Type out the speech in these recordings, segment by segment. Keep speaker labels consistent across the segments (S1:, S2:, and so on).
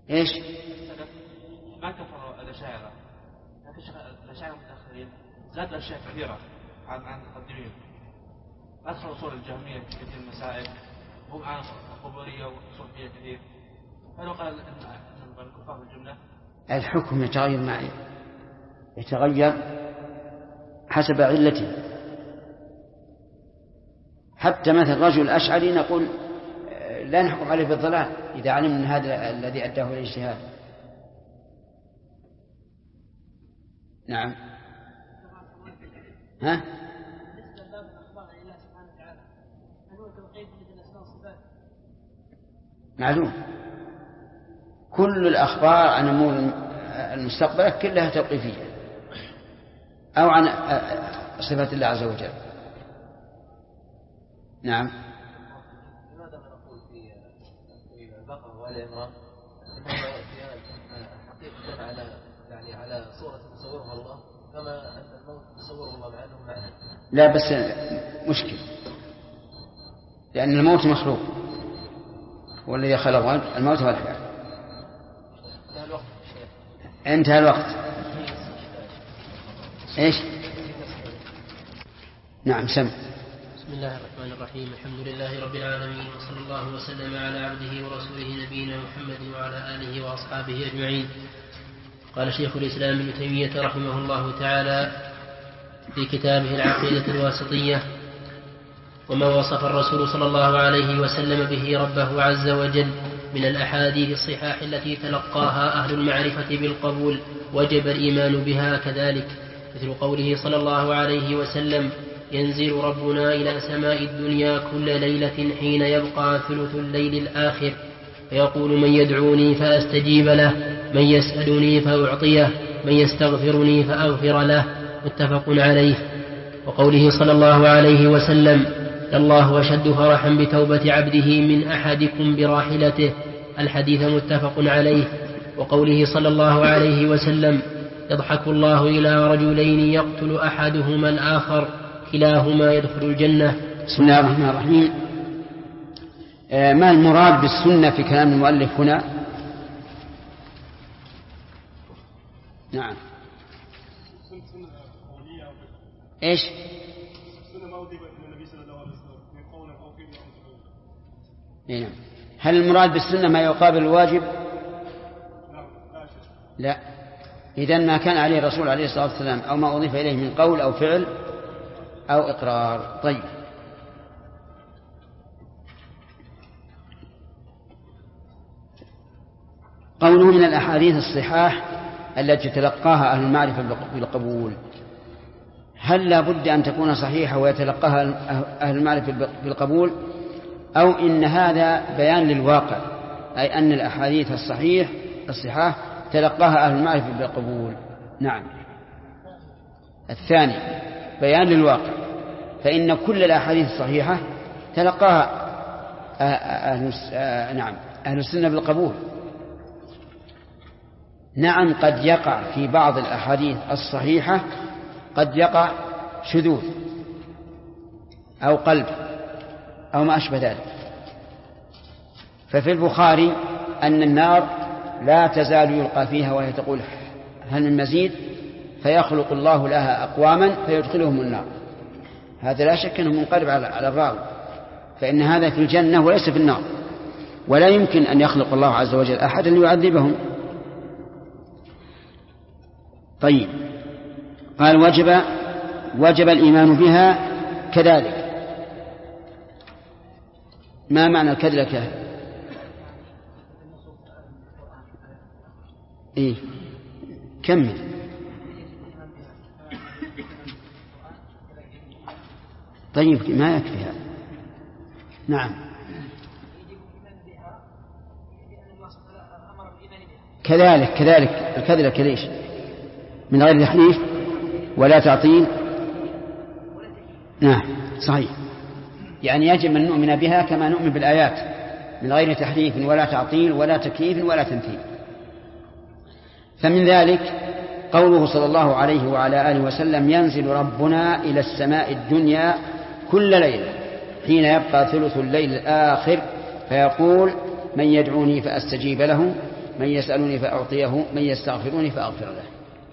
S1: إيش؟
S2: ما كفروا الأشاعرة، لكن الأشاعرة المتأخرين زادوا أشياء كثيرة عن المقدمين، أدخلوا أصول الجهمية في كثير من المسائل، هم عن القبورية والصوفية كثير. فلو قال أن الكفار بالجملة
S1: الحكم يتغير معي، يتغير حسب علته. حتى مثل رجل أشعري نقول لا نحكم عليه بالضلال إذا علم من هذا الذي أداه الاجتهاد. نعم. ها؟ معلوم، كل الأخبار عن أمور المستقبل كلها توقيفية أو عن صفات الله عز وجل. نعم.
S3: لماذا نقول في البقرة وآل عمران أنهما يأتيان حقيقة على صورة تصورها الله كما أن الموت تصوره الله مع أنه معنى؟
S1: لا بس مشكل، لأن الموت مخلوق، والذي خلق الموت والحياة. انتهى الوقت. ايش؟ نعم سمع.
S4: بسم الله الرحمن الرحيم. الحمد لله رب العالمين، وصلى الله وسلم على عبده ورسوله نبينا محمد وعلى آله وأصحابه أجمعين. قال شيخ الإسلام ابن تيمية رحمه الله تعالى في كتابه العقيدة الواسطية: وما وصف الرسول صلى الله عليه وسلم به ربه عز وجل من الأحاديث الصحاح التي تلقاها أهل المعرفة بالقبول وجب الإيمان بها كذلك، مثل قوله صلى الله عليه وسلم: ينزل ربنا إلى سماء الدنيا كل ليلة حين يبقى ثلث الليل الآخر، فيقول: من يدعوني فأستجيب له، من يسألني فأعطيه، من يستغفرني فأغفر له، متفق عليه. وقوله صلى الله عليه وسلم: الله أشد فرحا بتوبة عبده من أحدكم براحلته، الحديث متفق عليه. وقوله صلى الله عليه وسلم: يضحك الله إلى رجلين يقتل أحدهما الآخر كلاهما يدخل الجنة.
S1: بسم الله الرحمن الرحيم. ما المراد بالسنة في كلام المؤلف هنا؟ نعم. ايش؟ نعم. هل المراد بالسنة ما يقابل الواجب؟ لا. إذن ما كان عليه الرسول عليه الصلاة والسلام أو ما أضيف إليه من قول أو فعل أو إقرار. طيب، قوله من الأحاديث الصحاح التي تلقاها أهل المعرفة بالقبول، هل لا بد أن تكون صحيحة ويتلقاها أهل المعرفة بالقبول، أو إن هذا بيان للواقع، أي أن الأحاديث الصحاح تلقاها أهل المعرفة بالقبول؟ نعم، الثاني بيان للواقع، فإن كل الأحاديث الصحيحة تلقاها أهل السنة بالقبول. نعم، قد يقع في بعض الأحاديث الصحيحة قد يقع شذوذ أو قلب أو ما أشبه ذلك. ففي البخاري أن النار لا تزال يلقى فيها وهي تقول: هل من مزيد؟ فيخلق الله لها أقواما فيدخلهم النار. هذا لا شك أنه منقلب على الراوي، فإن هذا في الجنة وليس في النار، ولا يمكن أن يخلق الله عز وجل أحدا ليعذبهم. طيب، قال وجب الإيمان بها كذلك. ما معنى كذلك؟ إيه؟ كمل. طيب، ما يكفي هذا. نعم، كذلك الكذلك ليش؟ من غير تحريف ولا تعطيل. نعم صحيح، يعني يجب أن نؤمن بها كما نؤمن بالآيات من غير تحريف ولا تعطيل ولا تكييف ولا تمثيل. فمن ذلك قوله صلى الله عليه وعلى آله وسلم: ينزل ربنا إلى السماء الدنيا كل ليلة حين يبقى ثلث الليل الآخر، فيقول: من يدعوني فأستجيب له، من يسألني فأعطيه من يستغفرني فأغفر له.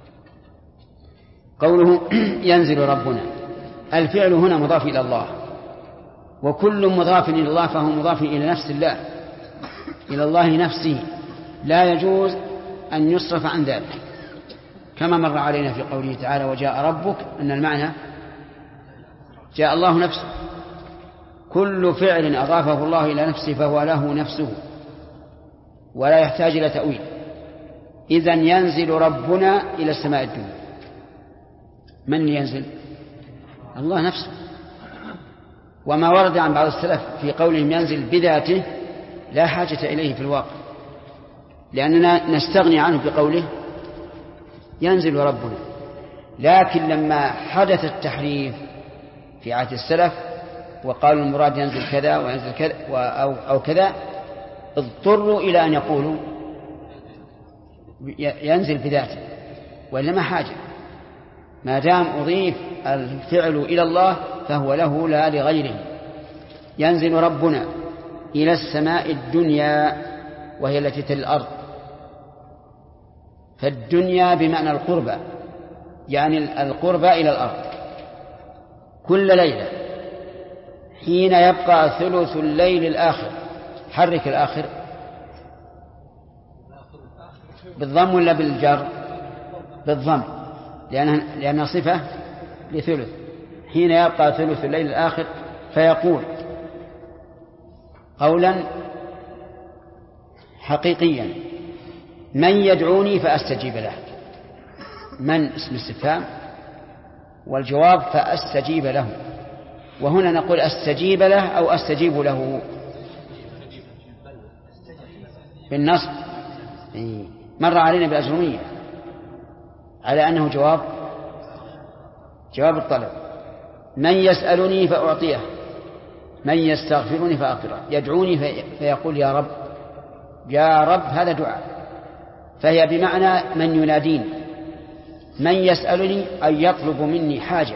S1: قوله ينزل ربنا، الفعل هنا مضاف إلى الله، وكل مضاف إلى الله فهو مضاف إلى نفس الله، إلى الله نفسه، لا يجوز أن يصرف عن ذلك، كما مر علينا في قوله تعالى وجاء ربك، أن المعنى جاء الله نفسه. كل فعل أضافه الله إلى نفسه فهو له نفسه ولا يحتاج إلى تأويل. إذن ينزل ربنا إلى السماء الدنيا. من ينزل؟ الله نفسه. وما ورد عن بعض السلف في قولهم ينزل بذاته لا حاجة إليه في الواقع، لأننا نستغني عنه بقوله ينزل ربنا. لكن لما حدث التحريف في عهد السلف وقالوا المراد ينزل كذا وينزل كذا أو كذا، اضطروا إلى أن يقولوا ينزل بذاته، وإلا ما حاجة. ما دام أضيف الفعل إلى الله فهو له لا لغيره. ينزل ربنا إلى السماء الدنيا وهي التي تلي الأرض. فالدنيا بمعنى القربى، يعني القربى إلى الأرض كل ليلة حين يبقى ثلث الليل الآخر. حرك الآخر بالضم ولا بالجر؟ بالضم، لأنها صفة لثلث. حين يبقى ثلث الليل الآخر فيقول قولا حقيقيا من يدعوني فأستجيب له. من اسم استفهام والجواب فأستجيب له. وهنا نقول أستجيب له أو أستجيب له بالنصب. مر علينا بالأجرمية على أنه جواب الطلب. من يسألني فأعطيه، من يستغفرني فأغفره. يدعوني فيقول يا رب، يا رب، هذا دعاء، فهي بمعنى من يناديني. من يسألني أن يطلب مني حاجة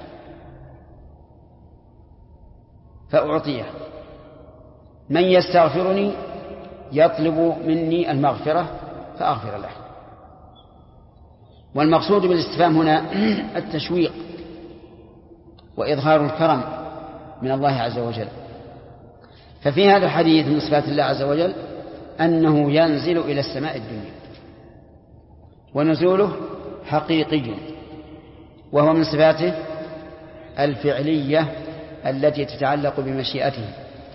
S1: فأعطيه. من يستغفرني يطلب مني المغفرة فأغفر له. والمقصود بالاستفهام هنا التشويق وإظهار الكرم من الله عز وجل. ففي هذا الحديث من صفات الله عز وجل أنه ينزل إلى السماء الدنيا، ونزوله حقيقي، وهو من صفاته الفعلية التي تتعلق بمشيئته.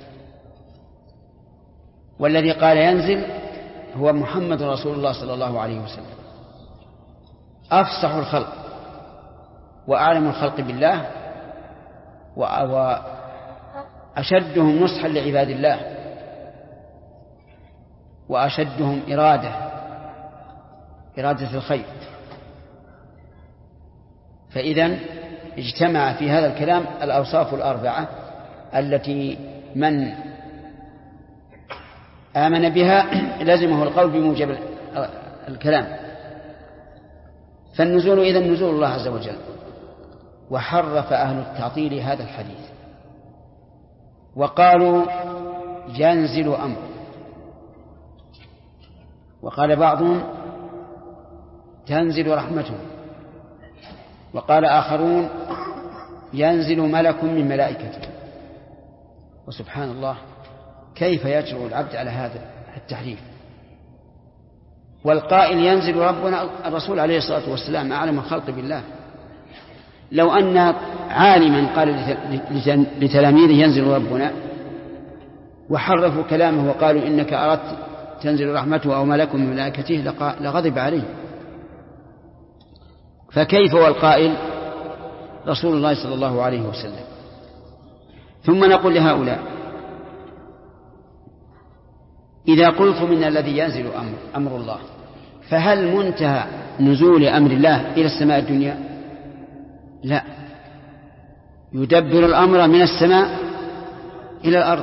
S1: والذي قال ينزل هو محمد رسول الله صلى الله عليه وسلم، أفصح الخلق وأعلم الخلق بالله وأشدهم نصحا لعباد الله وأشدهم إرادة الخير. فإذن اجتمع في هذا الكلام الأوصاف الأربعة التي من آمن بها لازمه القول بموجب الكلام. فالنزول إذن نزول الله عز وجل. وحرف أهل التعطيل هذا الحديث وقالوا ينزل أمر، وقال بعضهم تنزل رحمته، وقال آخرون ينزل ملك من ملائكته. وسبحان الله كيف يجرؤ العبد على هذا التحريف. والقائل ينزل ربنا الرسول عليه الصلاة والسلام أعلم الخلق بالله. لو أن عالما قال لتلاميذه ينزل ربنا وحرفوا كلامه وقالوا إنك أردت تنزل رحمته أو ملك من ملائكته لغضب عليه. فكيف والقائل رسول الله صلى الله عليه وسلم. ثم نقول لهؤلاء إذا قلتم إن الذي ينزل أمر الله، فهل منتهى نزول أمر الله إلى السماء الدنيا؟ لا، يدبر الأمر من السماء إلى الأرض.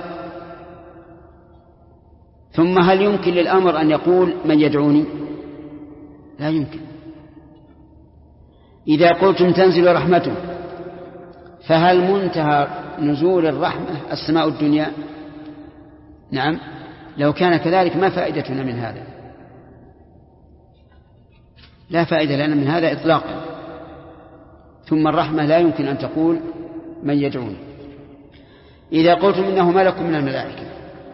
S1: ثم هل يمكن للأمر أن يقول من يدعوني؟ لا يمكن. إذا قلتم تنزل رحمته، فهل منتهى نزول الرحمة السماء الدنيا؟ نعم، لو كان كذلك ما فائدتنا من هذا. لا فائدة لنا من هذا إطلاقا. ثم الرحمة لا يمكن أن تقول من يدعوني. إذا قلتم إنه ملك من الملائكة،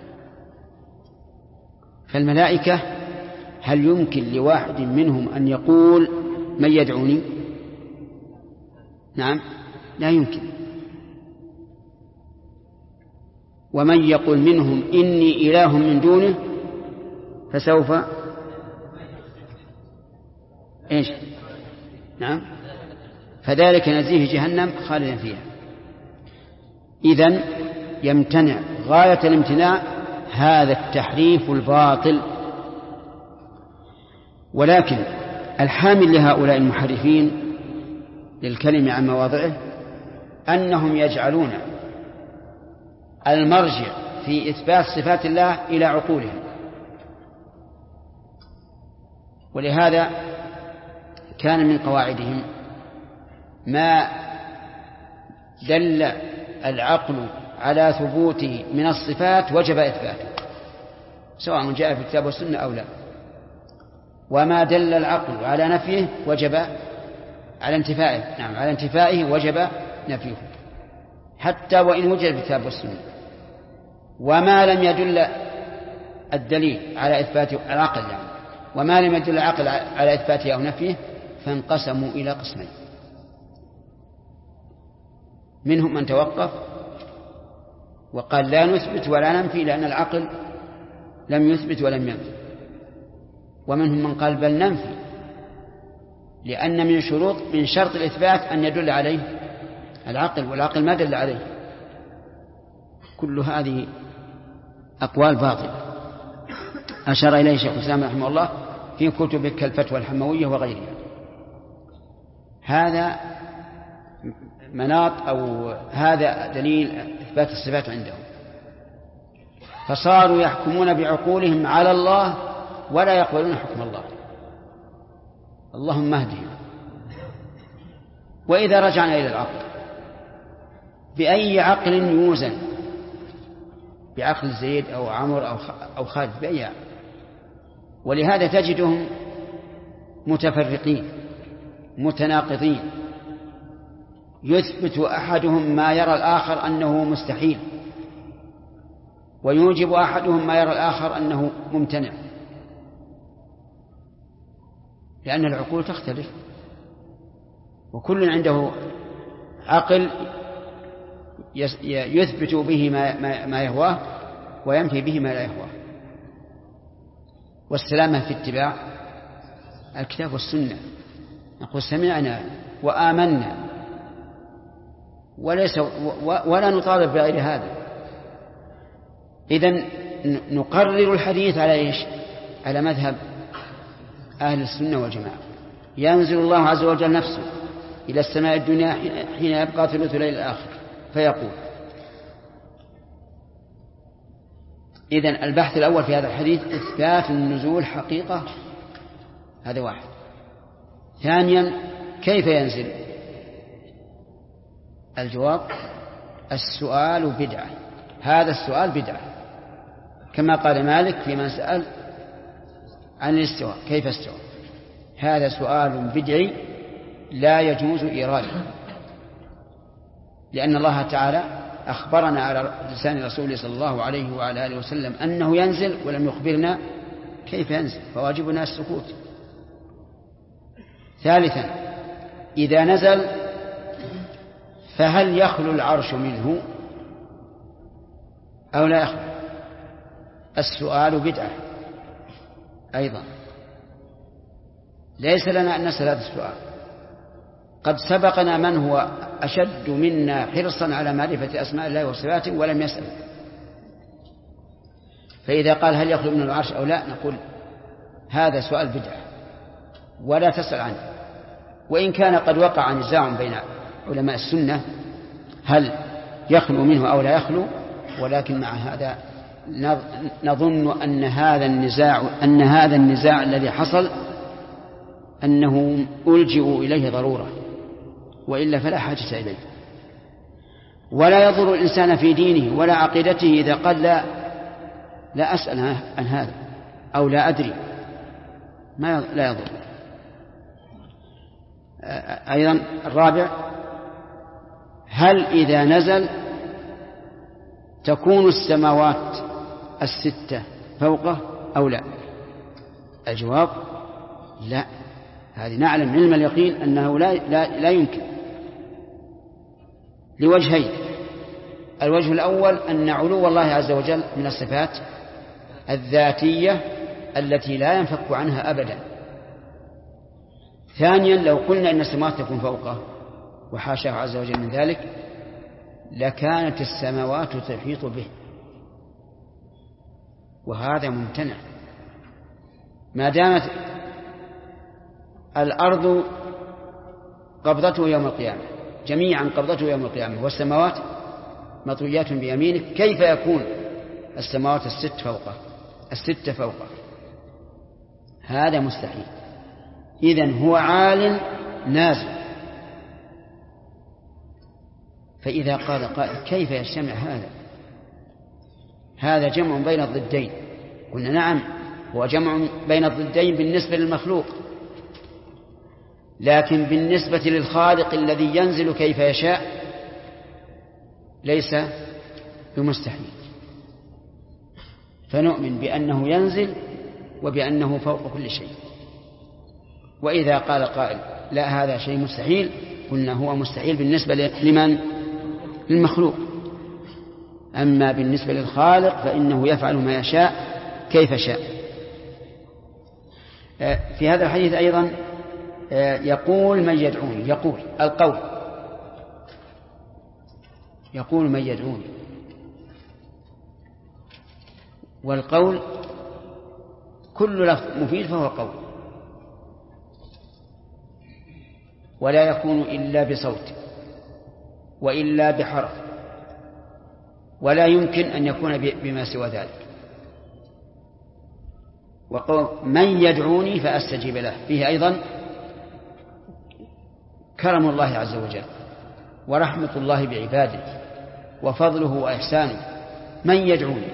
S1: فالملائكة هل يمكن لواحد منهم أن يقول من يدعوني؟ نعم، لا يمكن. ومن يقول منهم إني إله من دونه فسوف إيش؟ نعم، فذلك نزيه جهنم خالدا فيها. إذن يمتنع غاية الامتناع هذا التحريف الباطل. ولكن الحامل لهؤلاء المحرفين للكلمة عن مواضعه أنهم يجعلون المرجع في إثبات صفات الله إلى عقولهم. ولهذا كان من قواعدهم ما دل العقل على ثبوته من الصفات وجب إثباته سواء جاء في الكتاب والسنة أو لا، وما دل العقل على نفيه وجب على انتفائه، نعم على انتفائه وجب نفيه حتى وإن وجد في الكتاب والسنة. وما لم يدل الدليل على إثبات العقل يعني وما لم يدل العقل على إثباته أو نفيه فانقسموا إلى قسمين: منهم من توقف وقال لا نثبت ولا ننفي لأن العقل لم يثبت ولم ينفي، ومنهم من قال بل ننفي لأن من شرط الإثبات أن يدل عليه العقل، والعقل ما دل عليه. كل هذه أقوال باطلة أشار إليه شيخ الإسلام رحمه الله في كتبه كالفتوى الحموية وغيرها. هذا مناط أو هذا دليل إثبات الصفات عندهم، فصاروا يحكمون بعقولهم على الله ولا يقبلون حكم الله. اللهم اهدهم. وإذا رجعنا إلى العقل، بأي عقل يوزن؟ بعقل زيد أو عمر أو خالد؟ بأي عقل؟ ولهذا تجدهم متفرقين متناقضين، يثبت أحدهم ما يرى الآخر أنه مستحيل، ويوجب أحدهم ما يرى الآخر أنه ممتنع، لأن العقول تختلف، وكل عنده عقل يثبت به ما يهواه وينفي به ما لا يهواه. والسلامة في اتباع الكتاب والسنة، نقول سمعنا وآمنا ولا نطالب بغير هذا. إذن نقرر الحديث على إيش؟ على مذهب أهل السنة والجماعة. ينزل الله عز وجل نفسه إلى السماء الدنيا حين يبقى ثلث الليل الآخر فيقول. إذن البحث الأول في هذا الحديث إثبات النزول حقيقة، هذا واحد. ثانيا كيف ينزل؟ الجواب السؤال بدعة، هذا السؤال بدعة، كما قال مالك في من سأل عن الاستواء كيف استوى، هذا سؤال بدعي لا يجوز إيراده، لأن الله تعالى أخبرنا على لسان رسوله صلى الله عليه وعلى آله وسلم أنه ينزل ولم يخبرنا كيف ينزل، فواجبنا السكوت. ثالثا إذا نزل فهل يخلو العرش منه أو لا يخلو؟ السؤال بدعة أيضا، ليس لنا أن نسأل هذا السؤال. قد سبقنا من هو أشد منا حرصا على معرفة أسماء الله وصفاته ولم يسأل، فإذا قال هل يخلو من العرش أو لا نقول هذا سؤال بدعة ولا تسأل عنه. وإن كان قد وقع نزاع بين علماء السنة هل يخلو منه أو لا يخلو، ولكن مع هذا نظن أن هذا النزاع الذي حصل أنه ألجئوا إليه ضرورة، وإلا فلا حاجة إليه. ولا يضر الإنسان في دينه ولا عقيدته إذا قال لا أسأل عن هذا أو لا أدري، لا يضر. أيضا الرابع: هل إذا نزل تكون السماوات الستة فوقه أو لا؟ الجواب: لا. هذه نعلم علم اليقين أنه لا يمكن، لوجهين: الوجه الأول أن علو الله عز وجل من الصفات الذاتية التي لا ينفك عنها أبدا. ثانيا: لو قلنا إن السماوات تكون فوقه وحاشاه عز وجل من ذلك لكانت السماوات تحيط به، وهذا ممتنع. ما دامت الأرض قبضته يوم القيامة، جميعا قبضته يوم القيامة، والسماوات مطويات بيمينك، كيف يكون السماوات الستة فوقه؟ هذا مستحيل. إذن هو عال نازل. فإذا قال قائل: كيف يجتمع هذا جمع بين الضدين؟ قلنا: نعم، هو جمع بين الضدين بالنسبة للمخلوق، لكن بالنسبة للخالق الذي ينزل كيف يشاء ليس بمستحيل. فنؤمن بأنه ينزل وبأنه فوق كل شيء. وإذا قال قائل: لا، هذا شيء مستحيل، قلنا: هو مستحيل بالنسبة لمن؟ للمخلوق. أما بالنسبة للخالق فإنه يفعل ما يشاء كيف شاء. في هذا الحديث أيضا يقول: من يدعوني. يقول من يدعوني، والقول كل لفظ مفيد فهو قول، ولا يكون إلا بصوت وإلا بحرف، ولا يمكن أن يكون بما سوى ذلك. وقول من يدعوني فأستجيب له فيه أيضا كرم الله عز وجل ورحمة الله بعباده وفضله وإحسانه. من يدعوني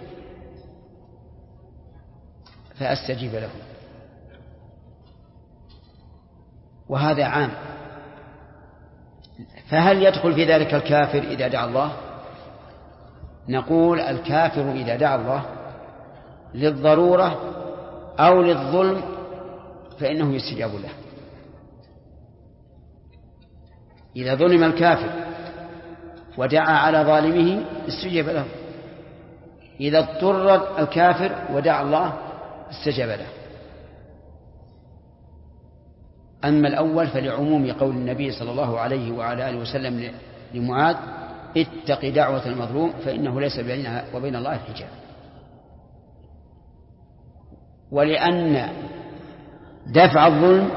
S1: فأستجيب له، وهذا عام. فهل يدخل في ذلك الكافر إذا دعا الله؟ نقول: الكافر إذا دعا الله للضرورة أو للظلم فإنه يستجاب له. إذا ظلم الكافر ودعا على ظالمه استجاب له، إذا اضطر الكافر ودعا الله استجاب له. أما الأول فلعموم قول النبي صلى الله عليه وعلى آله وسلم لمعاذ: اتق دعوة المظلوم فإنه ليس بينها وبين الله حجاب. ولأن دفع الظلم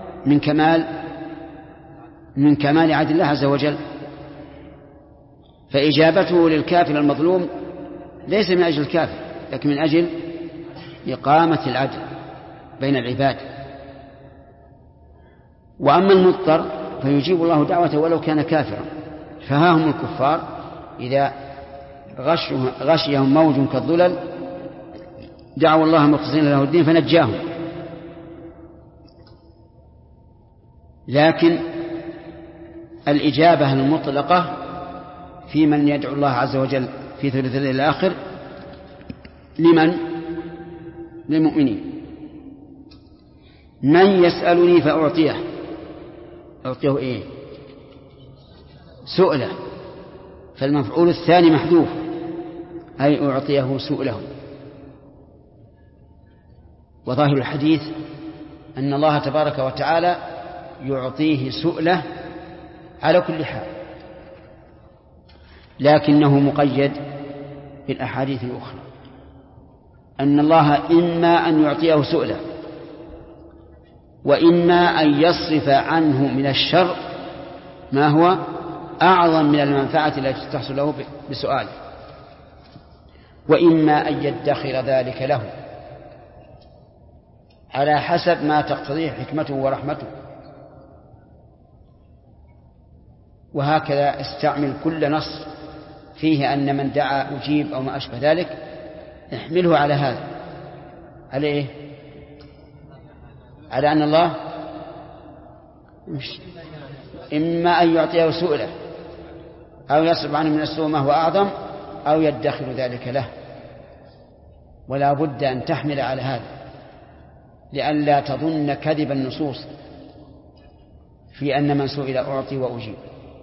S1: من كمال عدل الله عز وجل، فإجابته للكافر المظلوم ليس من أجل الكافر لكن من أجل إقامة العدل بين العباد. وأما المضطر فيجيب الله دعوته ولو كان كافرا. فها هم الكفار إذا غشيهم موج كالظلل دعوا الله مخلصين له الدين فنجاهم. لكن الإجابة المطلقة في من يدعو الله عز وجل في ثلث الليل الآخر لمن؟ للمؤمنين. من يسألني فأعطيه. أعطيه إيه؟ سؤله، فالمفعول الثاني محذوف، أي أعطيه سؤله. وظاهر الحديث أن الله تبارك وتعالى يعطيه سؤله على كل حال، لكنه مقيد بالأحاديث الأخرى أن الله إما أن يعطيه سؤله وإما أن يصرف عنه من الشر ما هو أعظم من المنفعة التي تحصل له بسؤاله، وإما أن يدخر ذلك له على حسب ما تقتضيه حكمته ورحمته. وهكذا استعمل كل نص فيه أن من دعا أجيب أو ما أشبه ذلك، احمله على هذا، على إيه؟ على أن الله إما أن يعطيه سؤله أو يصرف عنه من السوء ما هو أعظم أو يدخر ذلك له، ولا بد أن تحمل على هذا لئلا تظن كذب النصوص في أن من سئل أعطي وأجيب.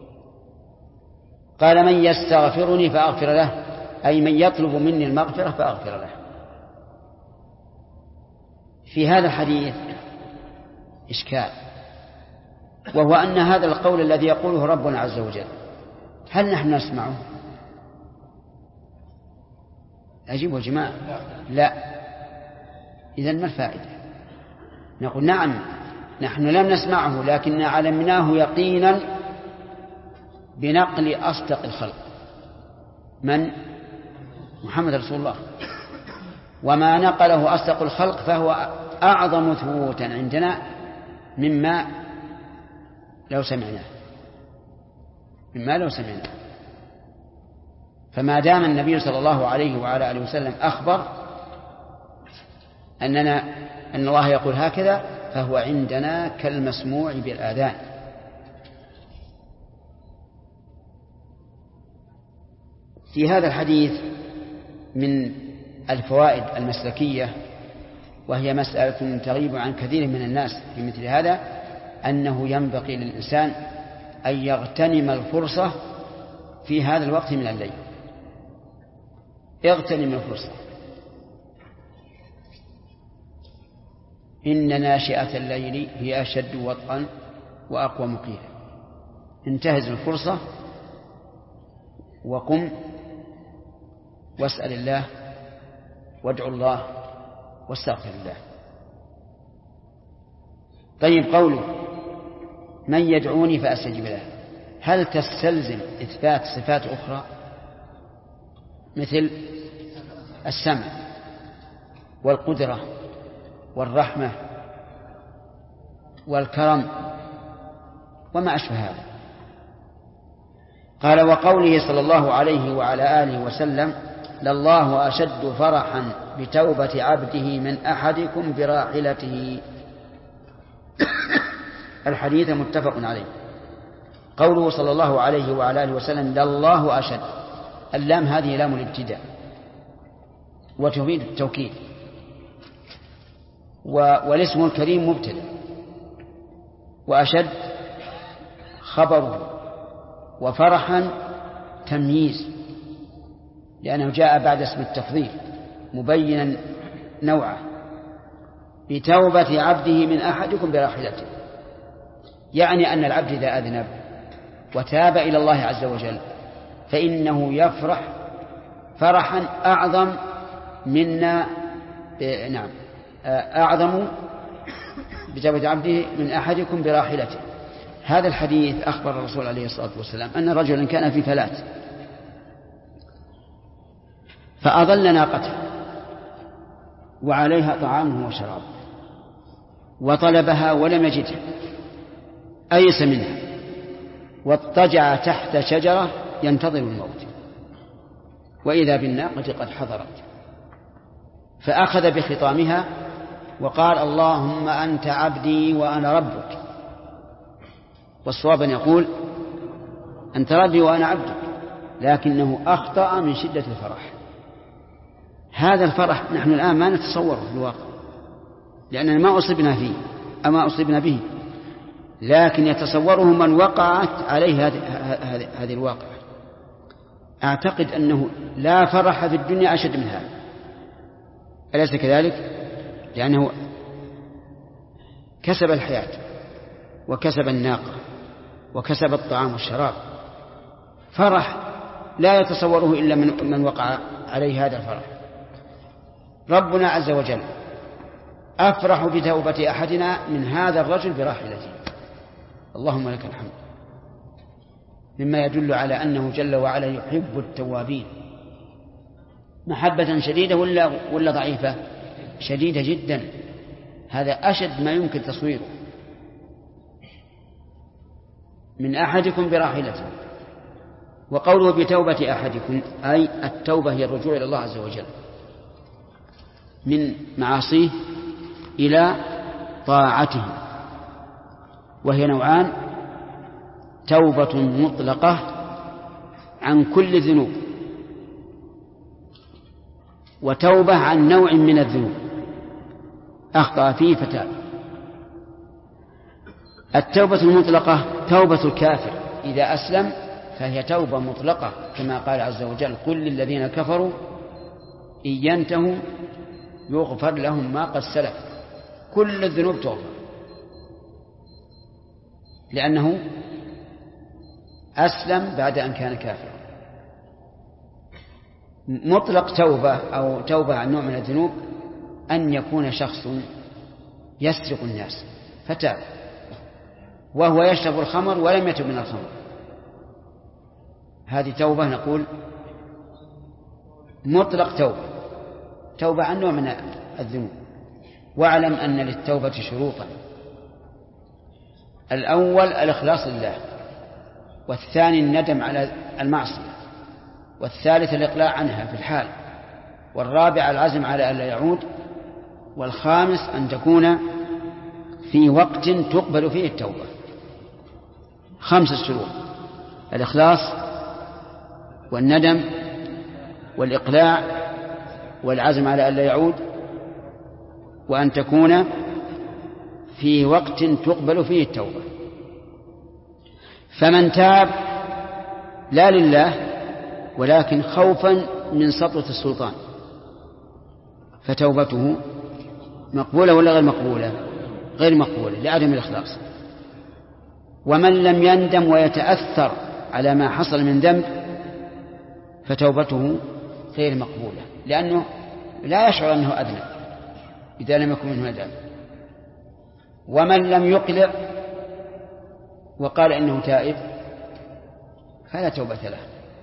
S1: قال من يستغفرني فأغفر له، أي من يطلب مني المغفرة فأغفر له. في هذا الحديث إشكال، وهو أن هذا القول الذي يقوله ربنا عز وجل هل نحن نسمعه؟ أجيبوا يا جماعة لا. إذن ما الفائدة؟ نقول نعم نحن لم نسمعه لكن علمناه يقينا بنقل أصدق الخلق من محمد رسول الله، وما نقله أصدق الخلق فهو أعظم ثبوتا عندنا مما لو سمعناه. فما دام النبي صلى الله عليه وعلى آله وسلم أخبر أن الله يقول هكذا فهو عندنا كالمسموع بالآذان. في هذا الحديث من الفوائد المسلكية، وهي مسألة تغيب عن كثير من الناس في مثل هذا، أنه ينبغي للإنسان أن يغتنم الفرصة في هذا الوقت من الليل. اغتنم الفرصة. إن ناشئة الليل هي أشد وطئا وأقوى مقيلا. انتهز الفرصة وقم واسأل الله وادعو الله واستغفر الله. طيب قوله من يدعوني فأستجيب له، هل تستلزم إثبات صفات أخرى مثل السمع والقدرة والرحمة والكرم وما أشبه هذا؟ قال وقوله صلى الله عليه وعلى آله وسلم لله أشد فرحا بتوبة عبده من أحدكم براحلته. الحديث متفق عليه. قوله صلى الله عليه وعلى آله وسلم لله أشد، اللام هذه لام الابتداء وتفيد التوكيد، والاسم الكريم مبتدأ، وأشد خبره، وفرحا تمييز لأنه جاء بعد اسم التفضيل مبينا نوعه. بتوبة عبده من أحدكم براحلته، يعني أن العبد إذا أذنب وتاب إلى الله عز وجل فإنه يفرح فرحا أعظم منا أعظم بتوبة عبده من أحدكم براحلته. هذا الحديث أخبر الرسول عليه الصلاة والسلام أن رجلا كان في فلاة فأضل ناقته وعليها طعامه وشرابه وطلبها ولم يجدها أيس منها، واضطجع تحت شجرة ينتظر الموت، وإذا بالناقة قد حضرت، فأخذ بخطامها وقال اللهم أنت عبدي وأنا ربك، والصواب أن يقول أنت ربي وأنا عبدك، لكنه أخطأ من شدة الفرح. هذا الفرح نحن الآن ما نتصوره في الواقع لأننا ما أصبنا فيه أما أصبنا به، لكن يتصوره من وقعت عليه هذه الواقعة. أعتقد أنه لا فرح في الدنيا أشد من هذا، أليس كذلك؟ لأنه كسب الحياة وكسب الناقة وكسب الطعام والشراب، فرح لا يتصوره إلا من وقع عليه هذا الفرح. ربنا عز وجل أفرح بتوبة أحدنا من هذا الرجل براحلته، اللهم لك الحمد، مما يدل على أنه جل وعلا يحب التوابين محبة شديدة ولا ضعيفة؟ شديدة جدا، هذا أشد ما يمكن تصويره. من أحدكم براحلته، وقوله بتوبة أحدكم أي التوبة هي الرجوع إلى الله عز وجل من معاصيه إلى طاعته، وهي نوعان: توبة مطلقة عن كل الذنوب، وتوبة عن نوع من الذنوب أخطأ فيه فتاب. التوبة المطلقة توبة الكافر إذا أسلم، فهي توبة مطلقة كما قال عز وجل: قل للذين كفروا إن ينتهوا يغفر لهم ما قد سلف. كل الذنوب تغفر لأنه أسلم بعد أن كان كافرا. مطلق توبة أو توبة عن نوع من الذنوب أن يكون شخص يسرق الناس فتاب، وهو يشرب الخمر ولم يتب من الخمر، هذه توبة نقول مطلق توبة عن نوع من الذنوب. واعلم أن للتوبة شروطا: الأول الإخلاص لله، والثاني الندم على المعصية، والثالث الإقلاع عنها في الحال، والرابع العزم على ألا يعود، والخامس أن تكون في وقت تقبل فيه التوبة. 5 شروط: الإخلاص والندم والإقلاع والعزم على ألا يعود، وأن تكون في وقت تقبل فيه التوبة. فمن تاب لا لله ولكن خوفا من سطوة السلطان فتوبته مقبولة ولا غير مقبولة؟ غير مقبولة لعدم الإخلاص. ومن لم يندم ويتأثر على ما حصل من ذنب فتوبته غير مقبولة، لأنه لا يشعر أنه أذنب إذا لم يكن منه ذنب. ومن لم يقلع وقال إنه تائب فلا توبة له.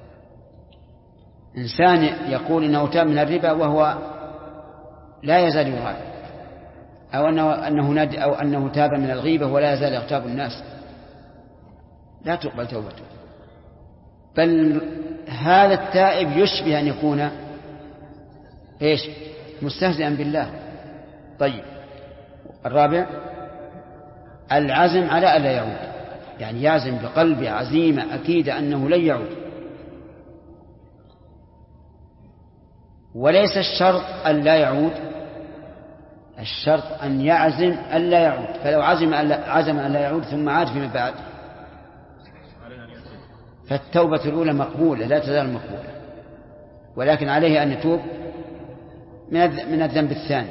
S1: إنسان يقول إنه تاب من الربا وهو لا يزال يراد، أو أنه تاب من الغيبة ولا يزال يغتاب الناس، لا تقبل توبته. بل هذا التائب يشبه أن يكون مستهزئا بالله. طيب، الرابع العزم على ألا يعود، يعني يعزم بقلبه عزيمة أكيدة أنه لن يعود. وليس الشرط أن لا يعود، الشرط أن يعزم أن لا يعود. فلو عزم أن لا يعود ثم عاد فيما بعد فالتوبة الأولى مقبولة لا تزال مقبولة، ولكن عليه أن يتوب من الذنب الثاني.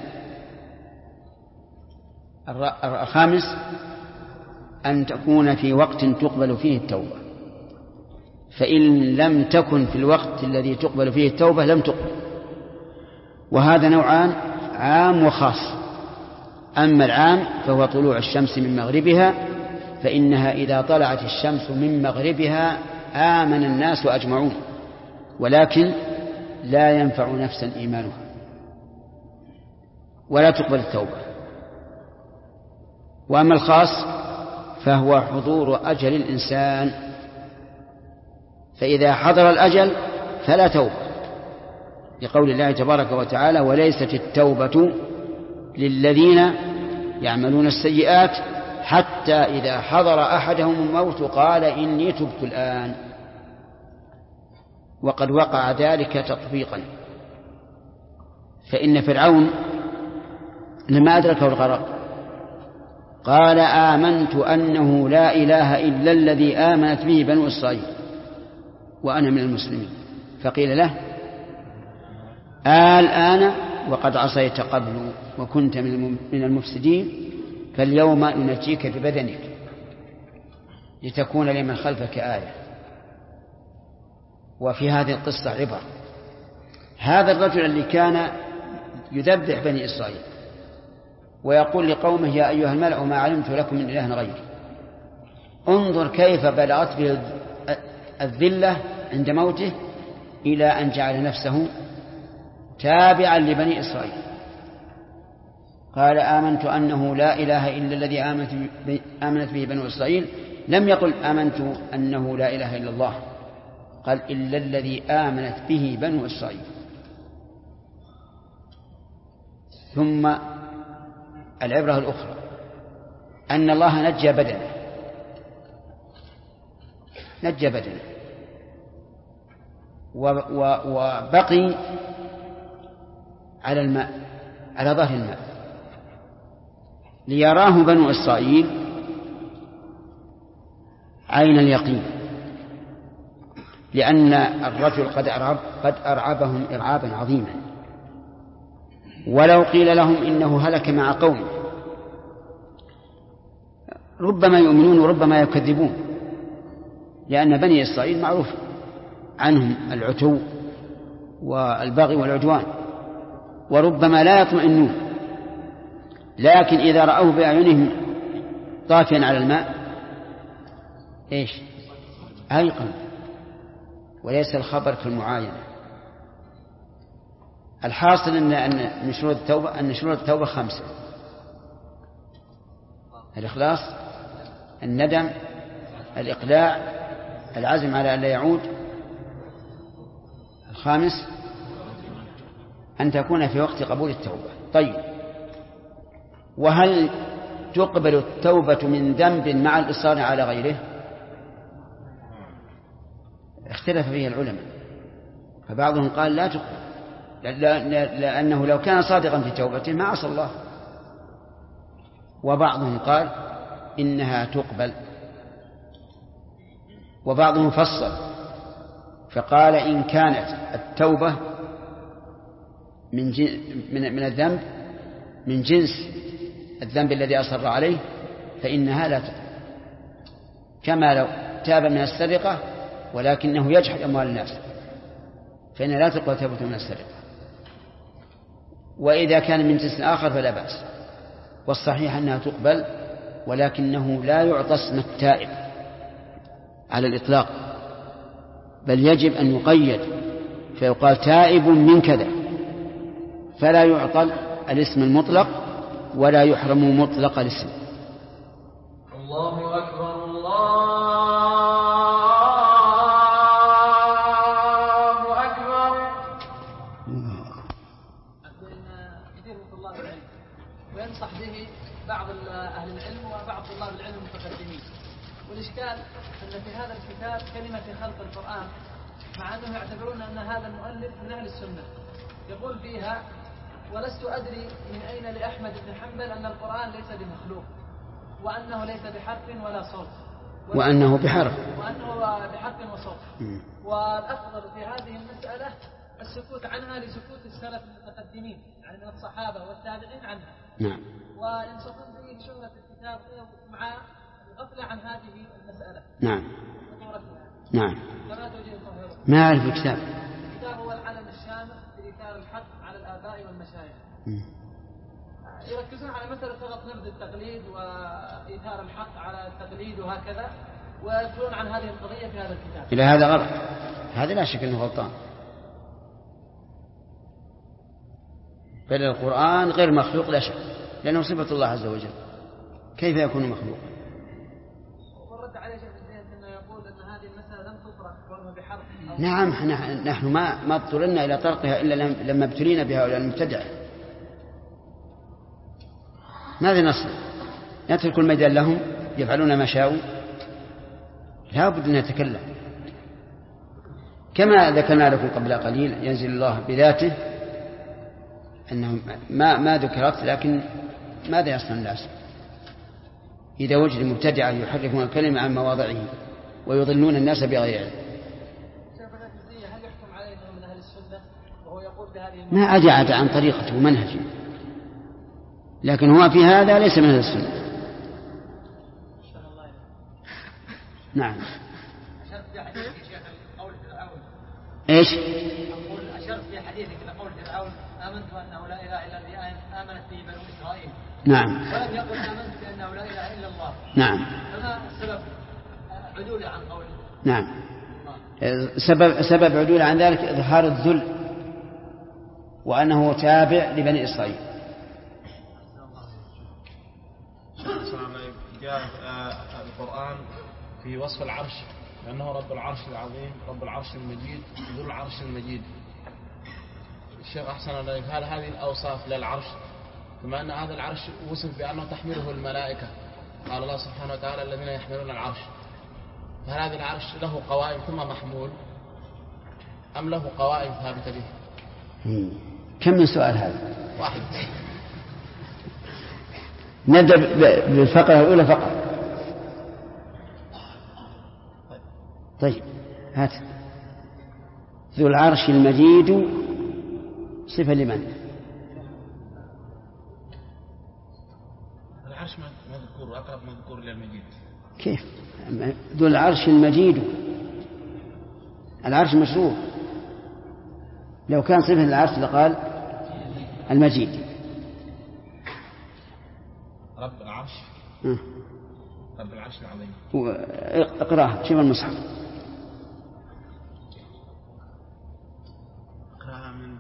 S1: الخامس أن تكون في وقت تقبل فيه التوبة، فإن لم تكن في الوقت الذي تقبل فيه التوبة لم تقبل. وهذا نوعان: عام وخاص. أما العام فهو طلوع الشمس من مغربها، فإنها إذا طلعت الشمس من مغربها آمن الناس أجمعون، ولكن لا ينفع نفسا إيمانها ولا تقبل التوبة. وأما الخاص فهو حضور أجل الإنسان، فإذا حضر الأجل فلا توبة، لقول الله تبارك وتعالى: وليست التوبة للذين يعملون السيئات حتى إذا حضر أحدهم الموت قال إني تبت الآن. وقد وقع ذلك تطبيقا، فإن فرعون لما أدركه الغرق قال: آمنت أنه لا إله إلا الذي آمنت به بنو إسرائيل وأنا من المسلمين. فقيل له: الآن وقد عصيت قبل وكنت من المفسدين، فاليوم ننجيك ببدنك لتكون لمن خلفك آية. وفي هذه القصة عبر. هذا الرجل اللي كان يذبح بني إسرائيل ويقول لقومه: يا أيها الملأ ما علمت لكم من إله غيري، انظر كيف بلغت به الذلة عند موته إلى أن جعل نفسه تابعا لبني إسرائيل. قال: آمنت أنه لا إله إلا الذي آمنت به بنو إسرائيل. لم يقل آمنت أنه لا إله إلا الله، قال: إلا الذي آمنت به بنو إسرائيل. ثم العبرة الأخرى أن الله نجى بدنه نجى بدنه وبقي على الماء، على ظهر الماء، ليراه بنو إسرائيل عين اليقين، لأن الرجل قد أرعبهم إرعابا عظيما. ولو قيل لهم إنه هلك مع قومه ربما يؤمنون وربما يكذبون، لأن بني إسرائيل معروف عنهم العتو والبغي والعدوان، وربما لا يطمئنون. لكن إذا رأوه بأعينهم طافيا على الماء إيش؟ أيقن. وليس الخبر كالمعاينة. الحاصل أن من شروط التوبة 5: الإخلاص، الندم، الإقلاع، العزم على أن لا يعود، الخامس أن تكون في وقت قبول التوبة. طيب، وهل تقبل التوبة من ذنب مع الإصرار على غيره؟ اختلف فيه العلماء، فبعضهم قال لا تقبل لأنه لو كان صادقا في توبته ما عصى الله، وبعضهم قال إنها تقبل، وبعضهم فصل فقال إن كانت التوبة من الذنب من جنس الذنب الذي أصر عليه فإنها لا تقبل، كما لو تاب من السرقة ولكنه يجحد أموال الناس فإن لا تقبل توبة من السرقة. وإذا كان من جنس آخر فلا بأس. والصحيح أنها تقبل، ولكنه لا يعطى اسم التائب على الإطلاق، بل يجب أن يقيد، فيقال تائب من كذا، فلا يعطى الاسم المطلق ولا يحرم مطلق الاسم.
S5: الله أكبر الله أكبر.
S3: كثير من طلاب العلم وينصح به بعض أهل العلم وبعض طلاب العلم المتقدمين. والإشكال أن في هذا الكتاب كلمة خلق القرآن، مع أنهم يعتبرون أن هذا المؤلف من أهل السنة. يقول فيها: ولست أدري من أين لأحمد بن حنبل أن القرآن ليس بمخلوق، وأنه ليس بحرف ولا صوت،
S1: وأنه بحرف
S3: وصوت. والأفضل في هذه المسألة السكوت عنها لسكوت السلف المتقدمين، يعني من الصحابة والتابعين عنها.
S1: نعم.
S3: وينصفون به شهرة الكتاب مع الغفلة عن هذه المسألة.
S1: نعم.
S3: نعم.
S1: ما أعرف الكتاب.
S3: الكتاب هو العلم الشامخ لإيثار الحق على الآباء والمشايخ. يركزون على مسألة فقط نبذ التقليد وإيثار الحق على التقليد وهكذا، ويقولون عن هذه القضية في هذا الكتاب.
S1: إلى هذا غلط، هذا لا شك أنه غلطان، بل القرآن غير مخلوق لا شك، لأنه صفة الله عز وجل، كيف يكون مخلوقا؟
S3: ورد عليه شيخ الإسلام أنه يقول أن هذه المسألة لم تطرح وأنه بحرف.
S1: نعم، نحن ما اضطررنا إلى طرقها إلا لما ابتلينا بهؤلاء المبتدعة. ماذا نصنع؟ نترك الميدان لهم يفعلون ما شاءوا؟ لا بد أن نتكلم. كما ذكرنا لكم قبل قليل ينزل الله بذاته أنه ما ذكرت، لكن ماذا يصنع الناس إذا وجد مبتدعا يحرفون الكلمة عن مواضعه ويضلون الناس بغير علم؟ ما أجعد عن طريقته ومنهجه، لكن هو في هذا ليس من أهل السنة. نعم. ايش؟
S6: أقول أشرت في حديثك لقول فرعون: آمنت أنه لا إله إلا الذي آمنت به بنو إسرائيل.
S1: نعم.
S6: ولم يقل آمنت بأنه لا إله إلا الله.
S1: نعم.
S6: فما السبب عدوله عن قوله؟
S1: نعم. سبب عدوله عن ذلك إظهار الذل وأنه تابع لبني إسرائيل.
S2: جاء القرآن في وصف العرش لأنه رب العرش العظيم، رب العرش المجيد، ذو العرش المجيد. الشيخ أحسن الله، هل هذه الأوصاف للعرش كما أن هذا العرش وصف بأنه تحمله الملائكة؟ قال الله سبحانه وتعالى: الذين يحملون العرش.
S7: فهل هذا العرش له قوائم ثم محمول أم له قوائم ثابتة به؟
S1: كم من سؤال هذا؟
S7: واحد.
S1: نبدأ بالفقرة الأولى فقط. طيب هات. ذو العرش المجيد صفة لمن؟
S7: العرش مذكور، أقرب مذكور للمجيد.
S1: كيف؟ ذو العرش المجيد، العرش مشروع، لو كان صفة للعرش لقال المجيد.
S7: رب العرش رب العرش العظيم.
S1: اقرأها، شوف المصحف.
S7: اقرأها من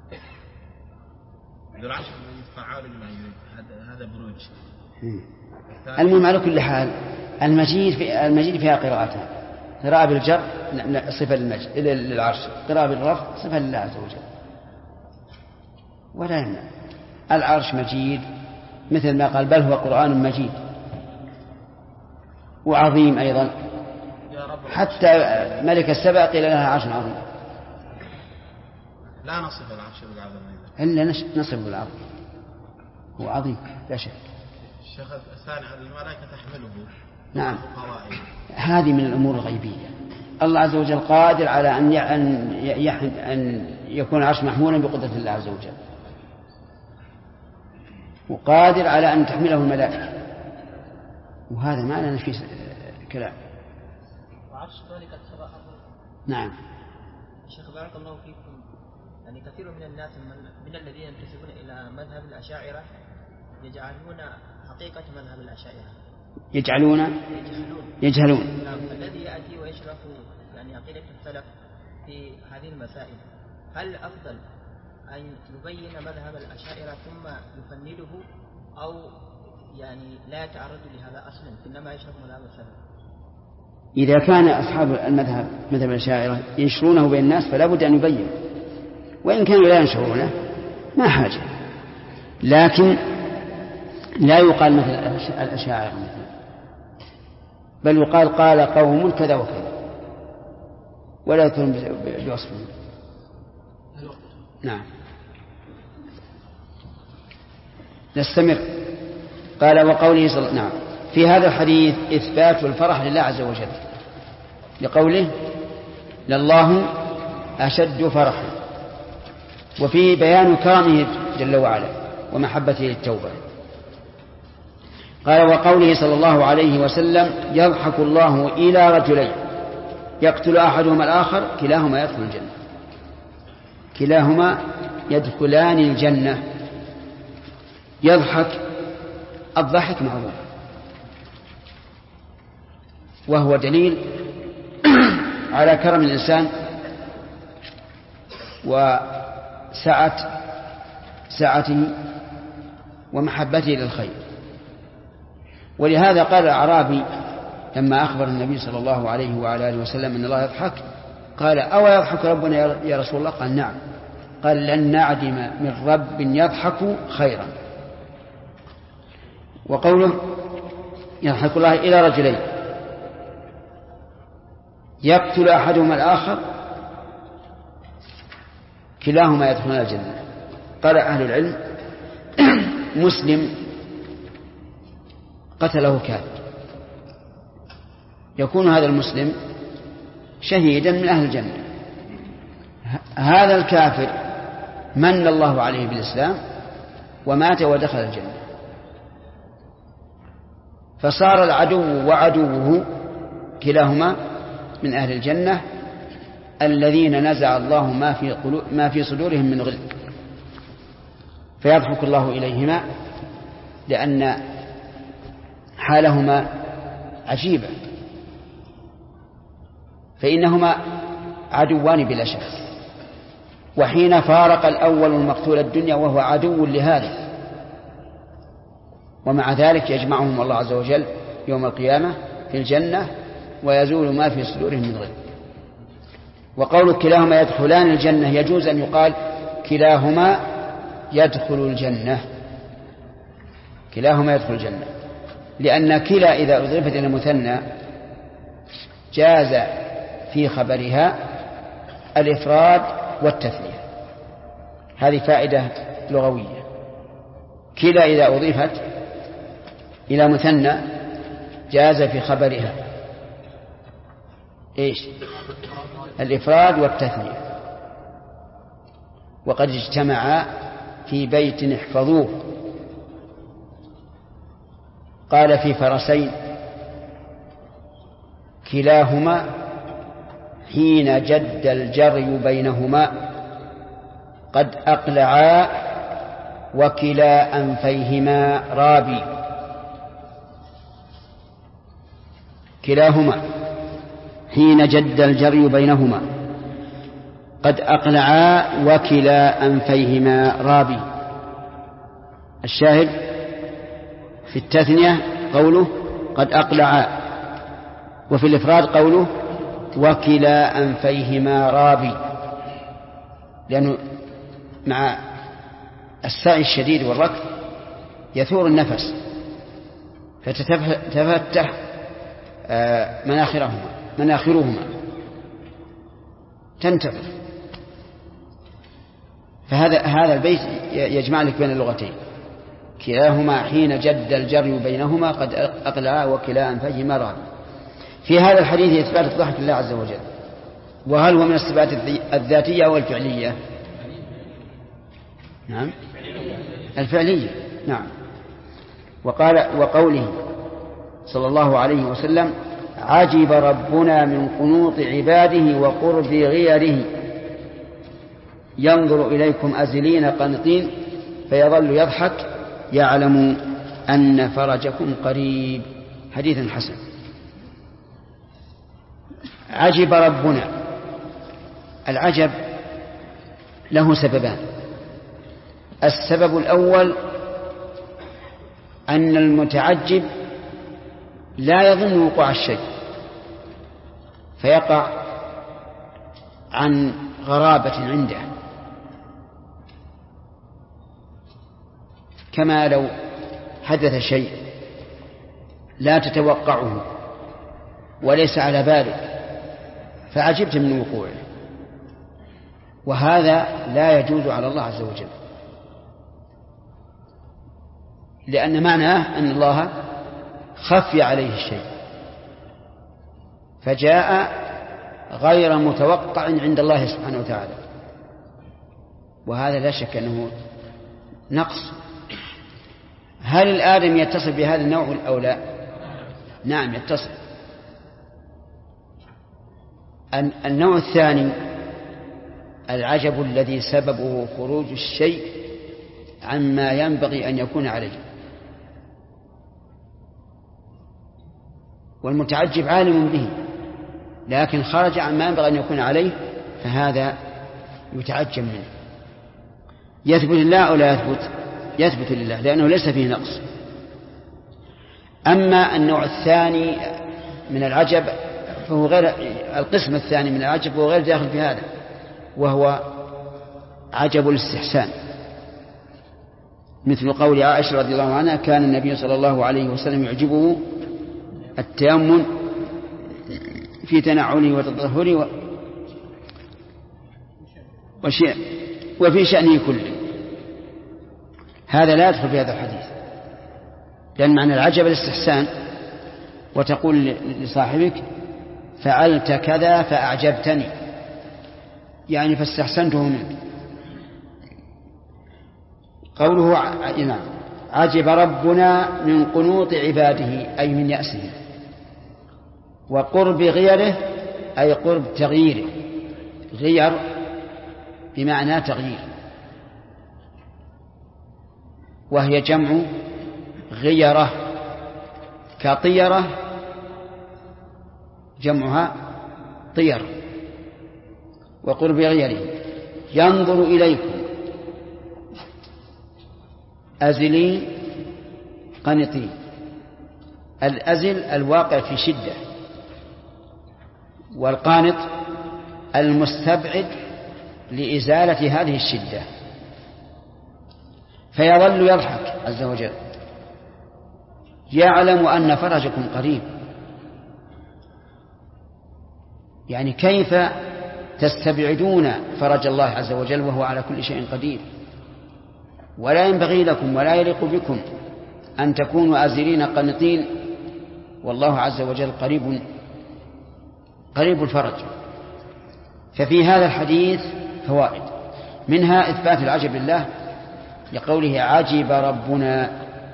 S7: ذو العرش المجيد فعال لما يريد. هذا بروج.
S1: المهم على كل حال المجيد فيها قراءتان: قراءة بالجر صفة للعرش، قراءة بالرفع صفة لله عز وجل. ولا يمنع العرش مجيد، مثل ما قال بل هو قرآن مجيد، وعظيم أيضا. حتى ملك السبع قيل لها عرش عظيم.
S7: لا نصف العرش بالعظيم
S1: إلا نصف بالعظيم، هو عظيم لا شك.
S7: الشيخ الثاني الملائكة تحمله.
S1: نعم، هذه من الأمور الغيبية. الله عز وجل قادر على أن يكون العرش محمولا بقدرة الله عز وجل، وقادر على أن تحمله الملائكة، وهذا ما لنا فيه كلام.
S3: وعرش ذلك السبع.
S1: نعم.
S3: الشيخ بارك الله فيكم، يعني كثير من الناس من الذين ينتسبون إلى مذهب الأشاعرة يجعلون حقيقة مذهب الأشاعرة
S1: يجهلون.
S3: الذي يأتي ويشرح يعني عقيدة السلف في هذه المسائل، هل أفضل أن يبين مذهب الأشاعرة ثم يفنده، أو يعني لا يتعرض لهذا أصلا إنما يشرح مذهب السلف؟
S1: إذا كان أصحاب المذهب مذهب الأشاعرة ينشرونه بين الناس فلا بد أن يبين، وإن كانوا لا ينشرونه ما حاجة. لكن لا يقال مثل الأشاعرة مثلا، بل يقال قال قوم كذا وكذا، ولا يكون بوصفهم. نعم. نستمر. قال وقوله نعم في هذا الحديث إثبات الفرح لله عز وجل، لقوله لله أشد فرحا، وفيه بيان كرمه جل وعلا ومحبته للتوبة. قال وقوله صلى الله عليه وسلم يضحك الله إلى رجلين يقتل أحدهما الآخر كلاهما يدخل الجنة. كلاهما يدخلان الجنة. يضحك، الضحك معروف، وهو دليل على كرم الإنسان وسعته ومحبته للخير. ولهذا قال الأعرابي لما أخبر النبي صلى الله عليه وعلى آله وسلم أن الله يضحك، قال أو يضحك ربنا يا رسول الله؟ قال نعم. قال لن نعدم من رب يضحك خيرا. وقوله يضحك الله إلى رجلين يقتل أحدهما الآخر كلاهما يدخلون الجنة. قال أهل العلم مسلم قتله كافر، يكون هذا المسلم شهيدا من أهل الجنة. هذا الكافر من الله عليه بالإسلام ومات ودخل الجنة، فصار العدو وعدوه كلاهما من أهل الجنة الذين نزع الله ما في صدورهم من غل، فيضحك الله إليهما لأن حالهما عجيبة، فإنهما عدوان بلا شك. وحين فارق الأول المقتول الدنيا وهو عدو لهذا، ومع ذلك يجمعهم الله عز وجل يوم القيامة في الجنة ويزول ما في صدورهم من غل. وقول كلاهما يدخلان الجنة يجوز أن يقال كلاهما يدخل الجنة، كلاهما يدخل الجنة، لأن كلا إذا أضيفت إلى المثنى جاز في خبرها الإفراد والتثنية. هذه فائدة لغوية. كلا إذا أضيفت إلى مثنى جاز في خبرها إيش؟ الإفراد والتثنية. وقد اجتمعا في بيت احفظوه. قال في فرسين كلاهما حين جد الجري بينهما قد أقلعا وكلا أنفيهما رابي. كلاهما حين جد الجري بينهما قد أقلعا وكلا أنفيهما رابي. الشاهد في التثنية قوله قد أقلعا، وفي الإفراد قوله وكلا أنفيهما رابي، لأنه مع السعي الشديد والركض يثور النفس فتتفتح مناخرهما تنتفخ. فهذا البيت يجمع لك بين اللغتين. كلاهما حين جد الجري بينهما قد أقلعا وكلا أنفيهما رابي. في هذا الحديث إثبات الضحك لله عز وجل. وهل هو من الصفات الذاتية أو الفعلية؟ نعم الفعلية. نعم. وقوله صلى الله عليه وسلم عجب ربنا من قنوط عباده وقرب غيره ينظر إليكم أزلين قنطين فيظل يضحك يعلم أن فرجكم قريب. حديث حسن. عجب ربنا. العجب له سببان. السبب الأول أن المتعجب لا يظن وقوع الشيء فيقع عن غرابة عنده، كما لو حدث شيء لا تتوقعه وليس على بالك فعجبت من وقوعه، وهذا لا يجوز على الله عز وجل، لأن معناه أن الله خفي عليه الشيء فجاء غير متوقع عند الله سبحانه وتعالى، وهذا لا شك أنه نقص. هل الآدم يتصل بهذا النوع أو لا؟ نعم يتصل. النوع الثاني العجب الذي سببه خروج الشيء عما ينبغي أن يكون عليه، والمتعجب عالم به لكن خرج عما ينبغي أن يكون عليه فهذا يتعجب منه. يثبت لله أو لا يثبت؟ يثبت لله لأنه ليس فيه نقص. أما النوع الثاني من العجب فهو غير القسم الثاني من العجب وهو غير داخل في هذا، وهو عجب الاستحسان، مثل قول عائشة رضي الله عنها كان النبي صلى الله عليه وسلم يعجبه التيمم في تنعله وتطهره وفي شأنه كله. هذا لا يدخل في هذا الحديث، لأن معنى العجب الاستحسان، وتقول لصاحبك فعلت كذا فأعجبتني، يعني فاستحسنته منك. قوله عجب ربنا من قنوط عباده أي من يأسه، وقرب غيره أي قرب تغييره. غير بمعنى تغيير، وهي جمع غيرة، كطيرة جمعها طير. وقرب غيره ينظر إليكم أزلين قنطين. الأزل الواقع في شدة، والقانط المستبعد لإزالة هذه الشدة، فيظل يضحك عز وجل يعلم أن فرجكم قريب. يعني كيف تستبعدون فرج الله عز وجل وهو على كل شيء قدير؟ ولا ينبغي لكم ولا يليق بكم أن تكونوا آزرين قنطين، والله عز وجل قريب الفرج. ففي هذا الحديث فوائد، منها إثبات العجب لله لقوله عجب ربنا،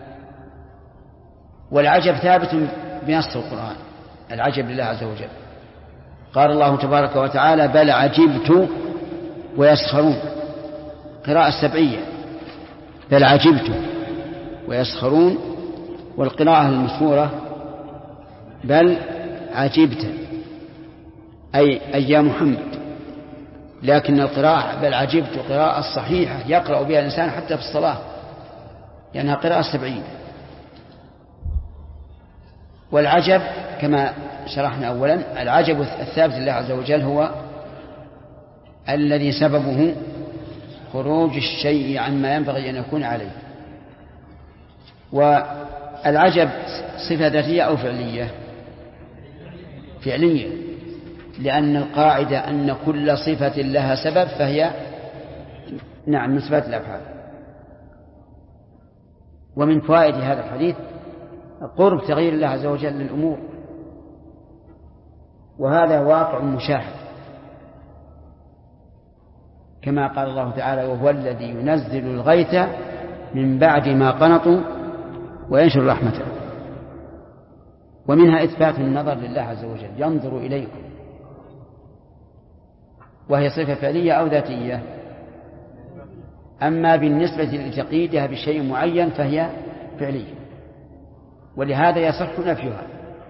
S1: والعجب ثابت بنص القرآن، العجب لله عز وجل. قال الله تبارك وتعالى بل عجبت ويسخرون، قراءة السبعية، بل عجبت ويسخرون، والقراءة المشهورة بل عجبت أي يا محمد. لكن القراءة بل عجبت قراءة الصحيحة يقرأ بها الإنسان حتى في الصلاة، لأنها قراءة سبعية. والعجب كما شرحنا أولا، العجب الثابت لله عز وجل هو الذي سببه خروج الشيء عما ينبغي أن يكون عليه. والعجب صفة ذاتية أو فعلية؟ فعلية، لأن القاعدة أن كل صفة لها سبب فهي نعم من صفات الأفعال. ومن فوائد هذا الحديث قرب تغيير الله عز وجل للأمور، وهذا واقع مشاهد، كما قال الله تعالى وهو الذي ينزل الغيث من بعد ما قنطوا وينشر رحمته. ومنها إثبات النظر لله عز وجل، ينظر إليكم، وهي صفة فعلية أو ذاتية؟ أما بالنسبة لتقييدها بشيء معين فهي فعلية، ولهذا يصح نفيها،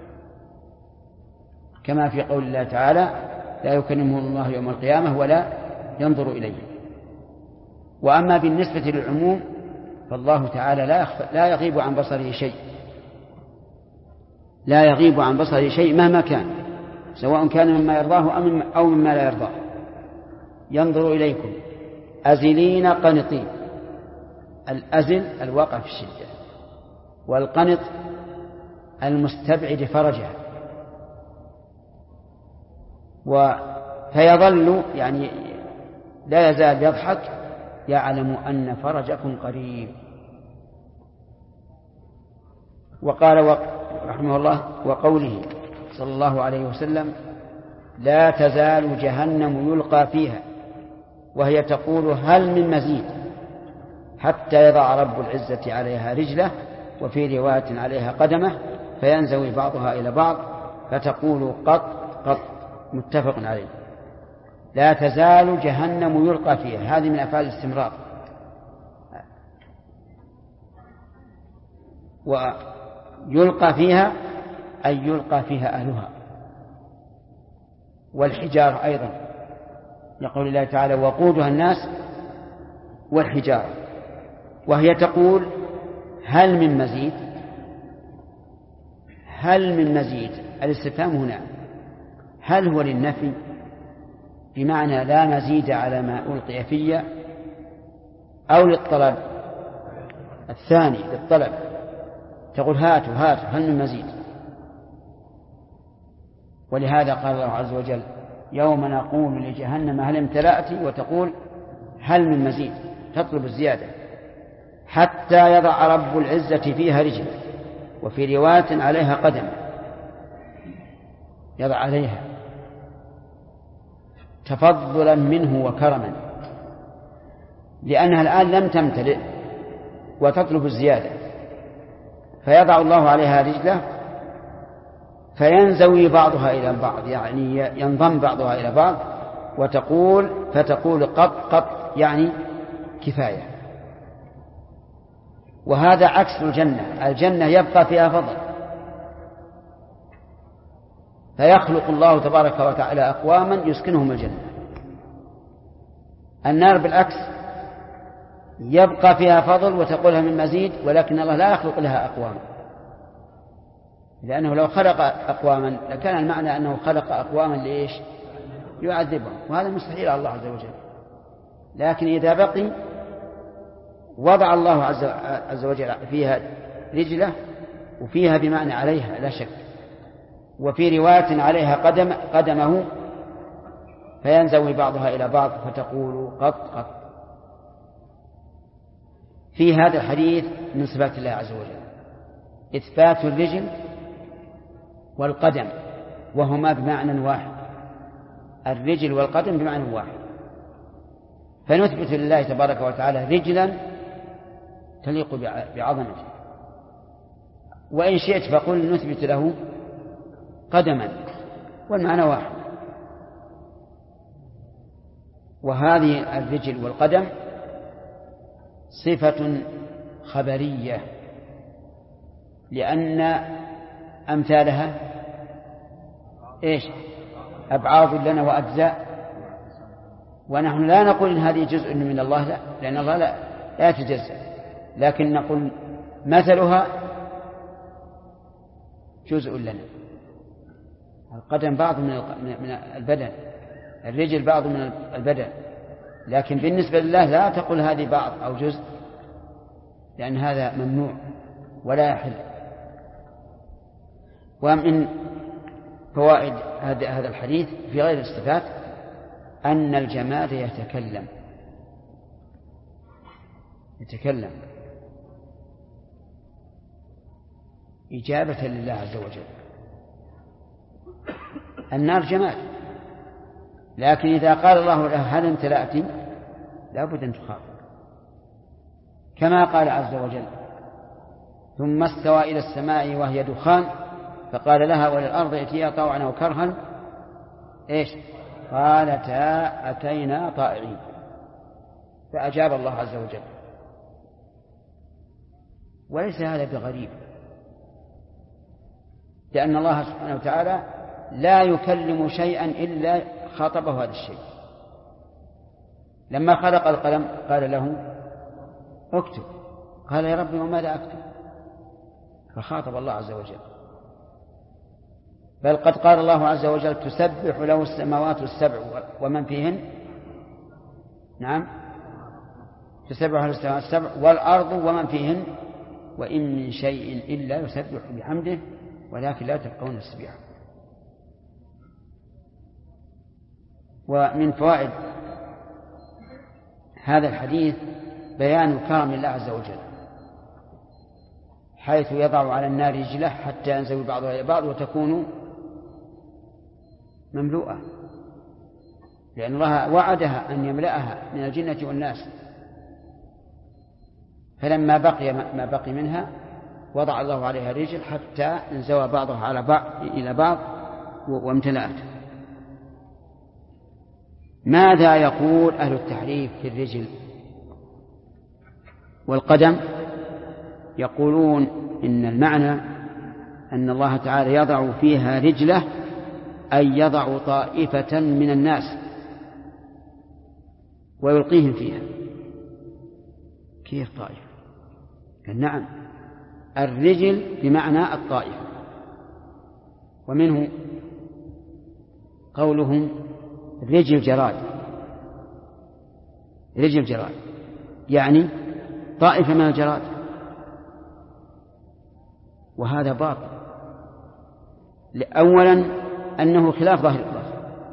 S1: كما في قول الله تعالى لا يكلمه الله يوم القيامة ولا ينظر إليه. وأما بالنسبة للعموم فالله تعالى لا يغيب عن بصره شيء، لا يغيب عن بصره شيء مهما كان، سواء كان مما يرضاه أو مما لا يرضاه. ينظر إليكم أزلين قنطين، الأزل الواقع في الشدة، والقنط المستبعد فرجها. فيظل يعني لا يزال يضحك يعلم أن فرجكم قريب. وقال رحمه الله وقوله صلى الله عليه وسلم لا تزال جهنم يلقى فيها وهي تقول هل من مزيد حتى يضع رب العزة عليها رجله، وفي رواية عليها قدمه، فينزوي بعضها إلى بعض فتقول قط قط، متفق عليه. لا تزال جهنم يلقى فيها، هذه من أفعال الاستمرار. ويلقى فيها أي يلقى فيها أهلها. والحجارة أيضا، يقول الله تعالى وقودها الناس والحجارة، وهي تقول هل من مزيد. هل من مزيد، الاستفهام هنا هل هو للنفي بمعنى لا مزيد على ما ألقي فيه، أو للطلب الثاني للطلب، تقول هاتوا هل من مزيد. ولهذا قال الله عز وجل يوم نقول لجهنم هل امتلأت، وتقول هل من مزيد، تطلب الزيادة، حتى يضع رب العزة فيها رجله، وفي رواية عليها قدم، يضع عليها تفضلا منه وكرما، لأنها الآن لم تمتلئ وتطلب الزيادة، فيضع الله عليها رجله فينزوي بعضها إلى بعض، يعني ينضم بعضها إلى بعض، فتقول قط قط، يعني كفاية. وهذا عكس الجنة يبقى فيها فضل، فيخلق الله تبارك وتعالى أقواما يسكنهم الجنة. النار بالعكس يبقى فيها فضل وتقولها من مزيد، ولكن الله لا يخلق لها أقواما، لأنه لو خلق أقواما لكان المعنى أنه خلق أقواما لإيش؟ يعذبهم، وهذا مستحيل على الله عز وجل. لكن إذا بقي وضع الله عز وجل فيها رجله، وفيها بمعنى عليها لا شك، وفي رواية عليها قدمه، فينزوي بعضها إلى بعض فتقول قط قط. في هذا الحديث من صفات الله عز وجل إثبات الرجل والقدم، وهما بمعنى واحد، الرجل والقدم بمعنى واحد، فنثبت لله تبارك وتعالى رجلا تليق بعظمته، وإن شئت فقل نثبت له قدما، والمعنى واحد. وهذه الرجل والقدم صفة خبرية، لأن أمثالها إيش؟ أبعاض لنا وأجزاء، ونحن لا نقول إن هذه جزء من الله، لا، لأن الله لا يتجزأ، لكن نقول مثلها جزء لنا. القدم بعض من البدن، الرجل بعض من البدن، لكن بالنسبة لله لا تقول هذه بعض أو جزء، لأن هذا ممنوع ولا يحل. ومن فوائد هذا الحديث في غير الصفات أن الجماد يتكلم إجابة لله عز وجل. النار جماد، لكن إذا قال الله له هل امتلأت لا بد أن تخاف، كما قال عز وجل ثم استوى إلى السماء وهي دخان فقال لها وللأرض ائتيا طوعا أو كرها إيش؟ قالتا أتينا طائعين، فأجاب الله عز وجل. وليس هذا بغريب، لأن الله سبحانه وتعالى لا يكلم شيئا إلا خاطبه هذا الشيء. لما خلق القلم قال له اكتب، قال يا رب وماذا أكتب؟ فخاطب الله عز وجل. بل قد قال الله عز وجل تسبح له السماوات السبع ومن فيهن، نعم، تسبح له السماوات السبع والأرض ومن فيهن وإن من شيء إلا يسبح بحمده ولكن لا تفقهون التسبيح. ومن فوائد هذا الحديث بيان كرم الله عز وجل، حيث يضع على النار رجله حتى ينزوي بعضها إلى بعض وتكون مملوءة، لأن الله وعدها أن يملأها من الجنة والناس، فلما بقي ما بقي منها وضع الله عليها رجل حتى انزوى بعضها على بعض إلى بعض وامتلأت. ماذا يقول أهل التحريف في الرجل والقدم؟ يقولون إن المعنى أن الله تعالى يضع فيها رجله أي يضع طائفة من الناس ويلقيهم فيها. كيف طائفة؟ نعم، الرجل بمعنى الطائفة، ومنه قولهم رجل جراد، رجل جراد يعني طائفة من الجراد، وهذا باطل. أولا أنه خلاف ظاهر اللفظ،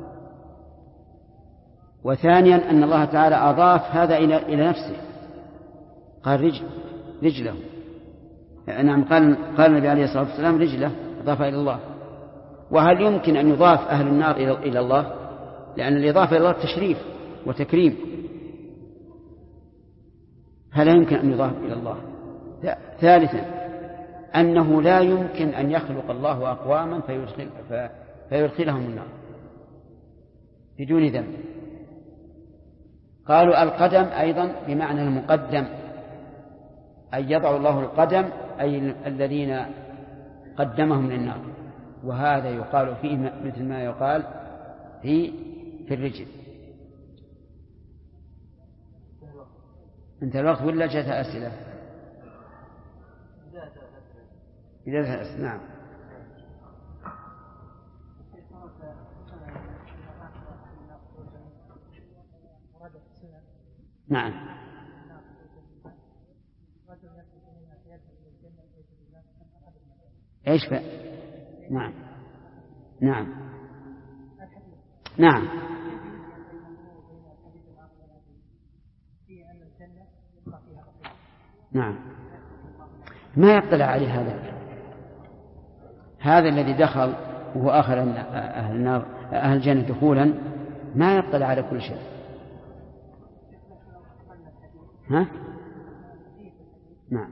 S1: وثانيا أن الله تعالى أضاف هذا إلى نفسه، قال رجله، نعم، قال النبي عليه الصلاة والسلام رجله، أضاف إلى الله. وهل يمكن أن يضاف أهل النار إلى الله؟ لأن الإضافة إلى الله تشريف وتكريم، فلا يمكن أن يضاف إلى الله. ثالثا أنه لا يمكن أن يخلق الله أقواما فيدخلهم النار بدون ذنب. قالوا القدم أيضا بمعنى المقدم، أي يضع الله القدم أي الذين قدمهم للنار، وهذا يقال فيه مثل ما يقال في الرجل. انت الوقت ولا جاءت أسئلة؟ إذا أسئلة، نعم. نعم. ايش نعم. نعم. نعم. نعم، ما يطلع عليه هذا الذي دخل وهو آخر أهل النار أهل الجنة دخولا، ما يطلع على كل شيء. ها؟ نعم.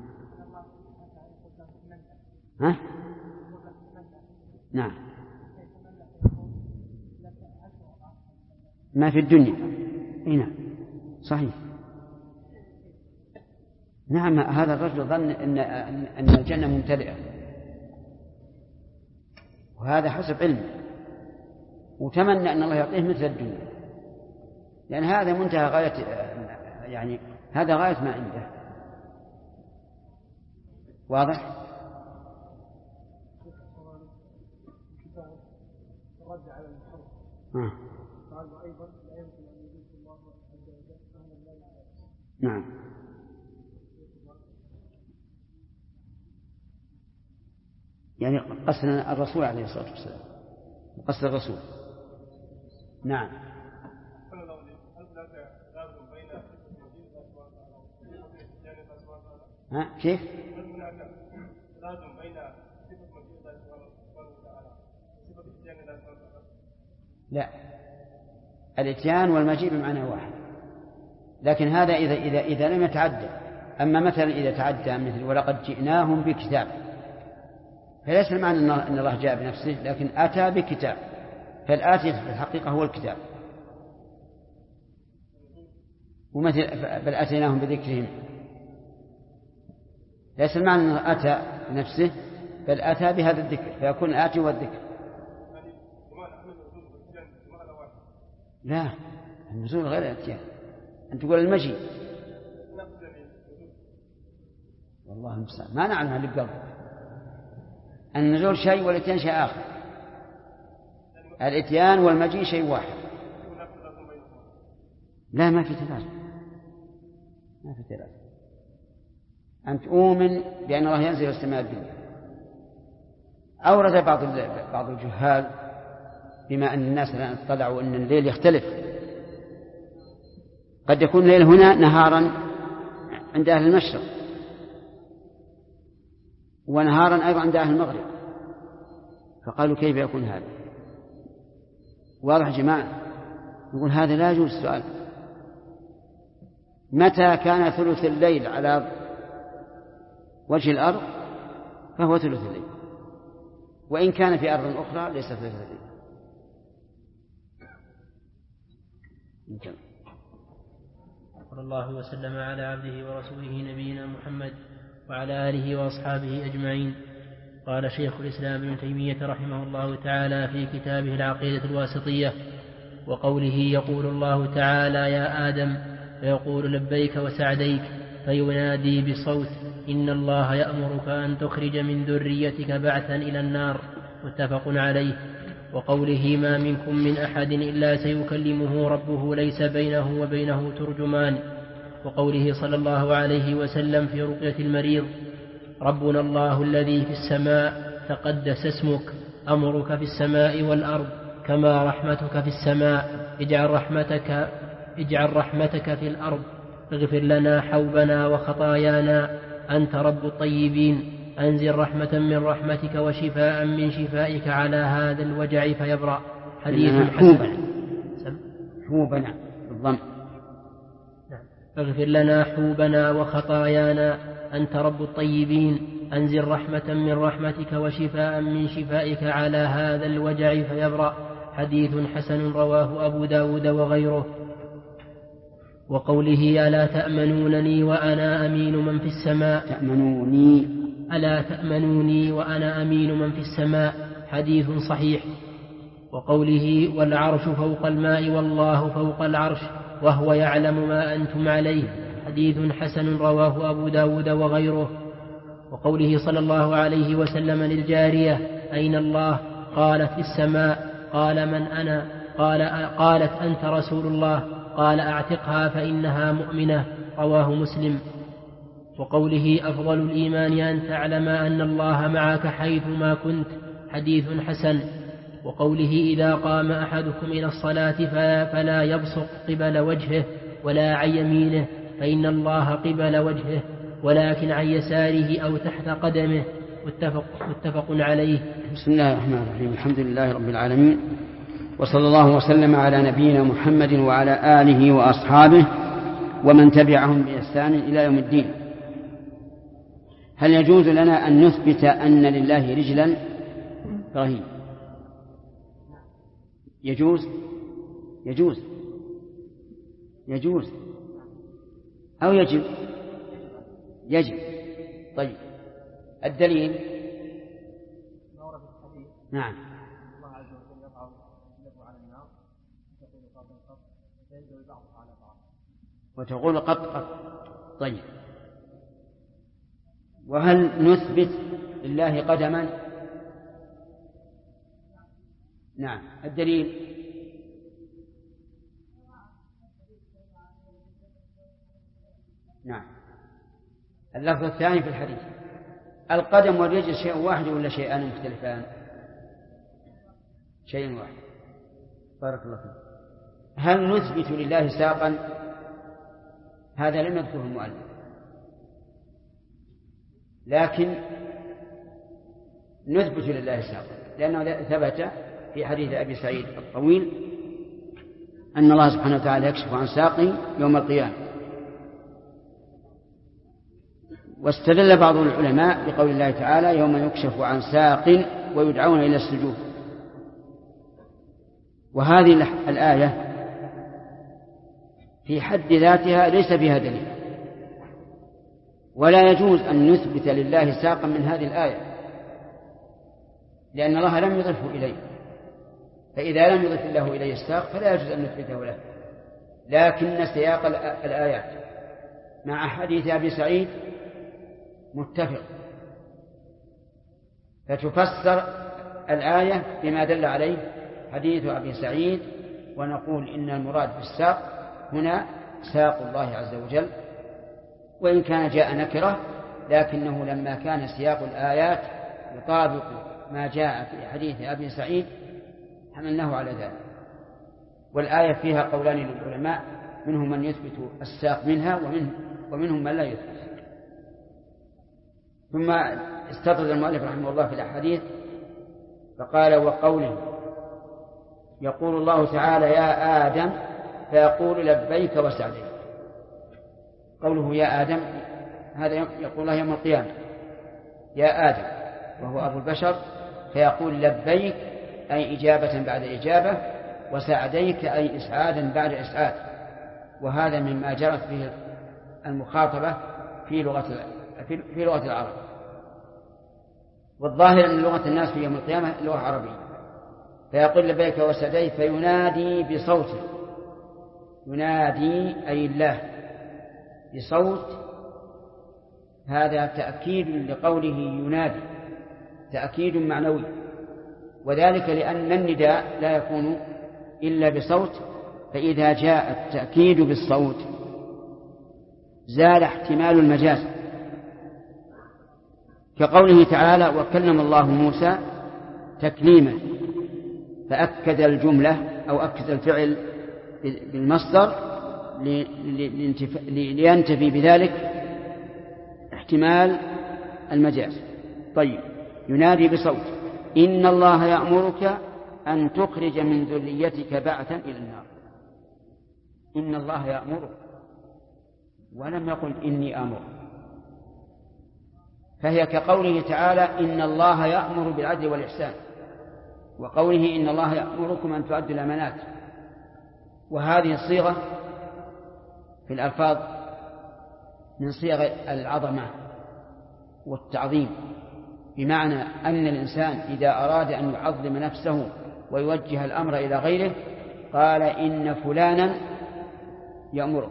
S1: ها؟ نعم. ما في الدنيا. نعم صحيح. نعم، هذا الرجل ظن أن الجنة ممتلئة، وهذا حسب علمه، وتمنى أن الله يعطيه مثل الدنيا، لأن هذا منتهى غاية، يعني هذا غاية ما عنده. واضح؟ نعم. يعني قصد الرسول عليه الصلاة والسلام، قصد الرسول. نعم. ها كيف؟ لا، الاتيان والمجيء بمعنى واحد، لكن هذا إذا لم يتعدى. أما مثلا إذا تعدى مثل ولقد جئناهم بكتاب، فليس المعنى أن الله جاء بنفسه، لكن أتى بكتاب، فالآتي في الحقيقة هو الكتاب. ومثل بل أتيناهم بذكرهم، ليس المعنى أنه أتى بنفسه، بل أتى بهذا الذكر، فيكون الآتي والذكر. لا، النزول غير الاتيان. أن تقول المجيء، والله المستعان ما نعلم اللي بقلبه. النزول شيء والاتيان شيء آخر. الاتيان والمجيء شيء واحد. لا، ما في ثلاثة، ما في ثلاثة. أن تؤمن بأن الله ينزل السماء الدنيا. أورد بعض الجهال بما أن الناس الآن اطلعوا أن الليل يختلف، قد يكون الليل هنا نهارا عند أهل المشرق، ونهارا أيضا عند أهل المغرب، فقالوا كيف يكون هذا؟ واضح يا جماعة؟ يقول هذا لا يجوز السؤال. متى كان ثلث الليل على وجه الأرض فهو ثلث الليل، وإن كان في أرض أخرى ليس ثلث الليل.
S4: صلى الله وسلم على عبده ورسوله نبينا محمد وعلى آله وأصحابه أجمعين. قال شيخ الإسلام ابن تيمية رحمه الله تعالى في كتابه العقيدة الواسطية: وقوله يقول الله تعالى يا آدم فيقول لبيك وسعديك، فينادي بصوت إن الله يأمرك أن تخرج من ذريتك بعثا إلى النار، متفق عليه. وقوله ما منكم من أحد إلا سيكلمه ربه ليس بينه وبينه ترجمان. وقوله صلى الله عليه وسلم في رقية المريض: ربنا الله الذي في السماء تقدس اسمك، أمرك في السماء والأرض كما رحمتك في السماء، اجعل رحمتك في الأرض، اغفر لنا حوبنا وخطايانا، أنت رب الطيبين، أنزل رحمة من رحمتك وشفاء من شفائك على هذا الوجع فيبرأ. حديث حسن.
S1: حوبنا بالضم.
S4: اغفر لنا حوبنا وخطايانا، أنت رب الطيبين، أنزل رحمة من رحمتك وشفاء من شفائك على هذا الوجع فيبرأ. حديث حسن رواه أبو داود وغيره. وقوله ألا تأمنونني وأنا أمين من في السماء، ألا تأمنوني وأنا أمين من في السماء، حديث صحيح. وقوله والعرش فوق الماء والله فوق العرش وهو يعلم ما أنتم عليه، حديث حسن رواه أبو داود وغيره. وقوله صلى الله عليه وسلم للجارية أين الله؟ قالت في السماء. قال من أنا؟ قالت أنت رسول الله. قال أعتقها فإنها مؤمنة، رواه مسلم. وقوله أفضل الإيمان أن تعلم أن الله معك حيثما كنت، حديث حسن. وقوله إذا قام أحدكم إلى الصلاة فلا يبصق قبل وجهه ولا عن يمينه، فإن الله قبل وجهه، ولكن عن يساره أو تحت قدمه. متفق عليه.
S1: بسم الله الرحمن الرحيم. الحمد لله رب العالمين، وصلى الله وسلم على نبينا محمد وعلى آله وأصحابه ومن تبعهم بإحسان إلى يوم الدين. هل يجوز لنا أن نثبت أن لله رجلا؟ إبراهيم، يجوز أو يجب؟ يجب. طيب، الدليل؟ نعم.
S6: الله عز وجل يضع يده على النار وتقول قط قط فينزل بعضها على بعض
S1: وتقول قط قط. طيب، وهل نثبت لله قدما؟ نعم. الدليل؟ نعم. اللفظ الثاني في الحديث. القدم والرجل شيء واحد ولا شيئان مختلفان؟ شيء واحد. بارك الله فيك. هل نثبت لله ساقا؟ هذا لم يذكره المؤلف، لكن نثبت لله ساقا لأنه ثبت في حديث أبي سعيد الطويل أن الله سبحانه وتعالى يكشف عن ساقه يوم القيامة. واستدل بعض العلماء بقول الله تعالى يوم يكشف عن ساق ويدعون إلى السجود. وهذه الآية في حد ذاتها ليس فيها دليل، ولا يجوز أن نثبت لله ساقا من هذه الآية، لأن الله لم يضفه إليه، فإذا لم يضف الله إليه الساق فلا يجوز أن نثبته له. لكن سياق الآيات مع حديث أبي سعيد متفق، فتفسر الآية بما دل عليه حديث أبي سعيد، ونقول إن المراد بالساق هنا ساق الله عز وجل، وإن كان جاء نكرة، لكنه لما كان سياق الآيات يطابق ما جاء في حديث أبي سعيد حملناه على ذلك. والآية فيها قولان للعلماء، منهم من يثبت الساق منها ومنهم من لا يثبت. ثم استطرد المؤلف رحمه الله في الأحاديث فقال: وقوله يقول الله تعالى يا آدم فيقول لبيك وسعديك. قوله يا آدم هذا يقول الله يوم القيامة يا آدم وهو أبو البشر، فيقول لبيك أي إجابة بعد إجابة، وسعديك أي إسعادا بعد إسعاد. وهذا مما جرت به المخاطبة في لغة العرب. والظاهر أن لغة الناس في يوم القيامة لغة عربية. فيقول لبيك وسعديك فينادي بصوته، ينادي أي الله بصوت، هذا تأكيد لقوله ينادي، تأكيد معنوي، وذلك لأن النداء لا يكون إلا بصوت، فإذا جاء التأكيد بالصوت زال احتمال المجاز، كقوله تعالى وكلم الله موسى تكليما، فأكد الجملة أو أكد الفعل بالمصدر لينتفي بذلك احتمال المجاز. طيب، ينادي بصوت إن الله يأمرك أن تخرج من ذريتك بعثا إلى النار. إن الله يأمرك، ولم يقل إني أمر، فهي كقوله تعالى إن الله يأمر بالعدل والإحسان، وقوله إن الله يأمركم أن تؤدوا الأمانات. وهذه الصيغة في الألفاظ من صيغ العظمة والتعظيم، بمعنى أن الإنسان إذا أراد أن يعظم نفسه ويوجه الأمر إلى غيره قال إن فلانا يأمرك،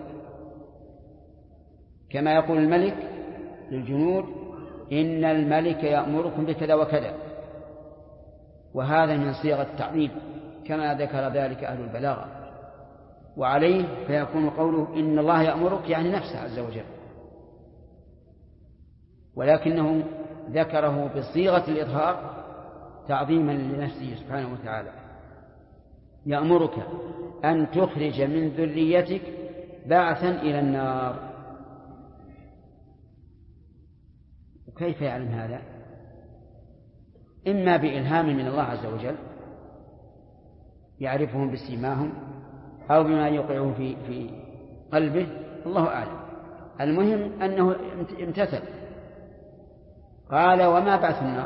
S1: كما يقول الملك للجنود إن الملك يأمركم بكذا وكذا. وهذا من صيغ التعظيم كما ذكر ذلك أهل البلاغة. وعليه فيكون قوله إن الله يأمرك يعني نفسه عز وجل، ولكنه ذكره بصيغة الإظهار تعظيما لنفسه سبحانه وتعالى. يأمرك أن تخرج من ذريتك بعثا إلى النار. وكيف يعلم هذا؟ إما بإلهام من الله عز وجل يعرفهم بسيماهم أو بما يوقعه في قلبه، الله أعلم. المهم أنه امتثل. قال: وما بعث النار؟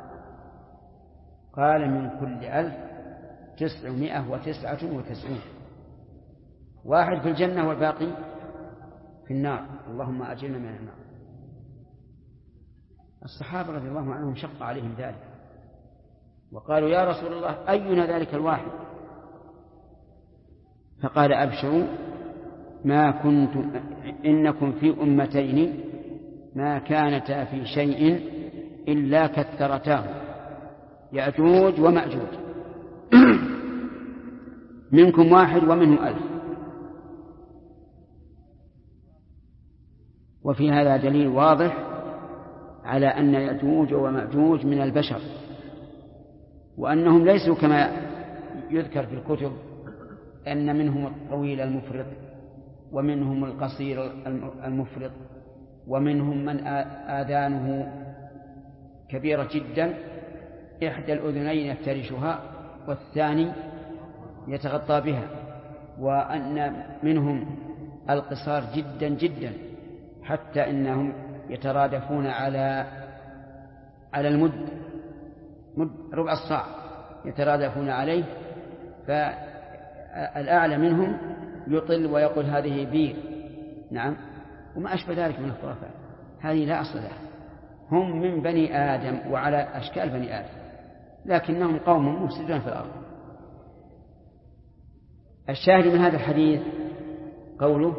S1: قال: من كل 1999، واحد في الجنة والباقي في النار، اللهم أجرنا من النار. الصحابة رضي الله عنهم شق عليهم ذلك، وقالوا: يا رسول الله، أينا ذلك الواحد؟ فقال: أبشروا، ما كنتم إنكم في أمتين ما كانتا في شيء إلا كثرتاه، يأجوج ومأجوج، منكم واحد ومنهم 1000. وفي هذا دليل واضح على أن يأجوج ومأجوج من البشر، وأنهم ليسوا كما يذكر في الكتب أن منهم الطويل المفرط ومنهم القصير المفرط ومنهم من آذانه كبيرة جدا، إحدى الأذنين يفترشها والثاني يتغطى بها، وأن منهم القصار جدا جدا حتى إنهم يترادفون على المد ربع الصاع يترادفون عليه، فالأعلى منهم يطل ويقول هذه بير. نعم، وما أشبه ذلك من الخرافات، هذه لا أصل لها. هم من بني آدم وعلى أشكال بني آدم، لكنهم قوم مفسدون في الأرض. الشاهد من هذا الحديث قوله: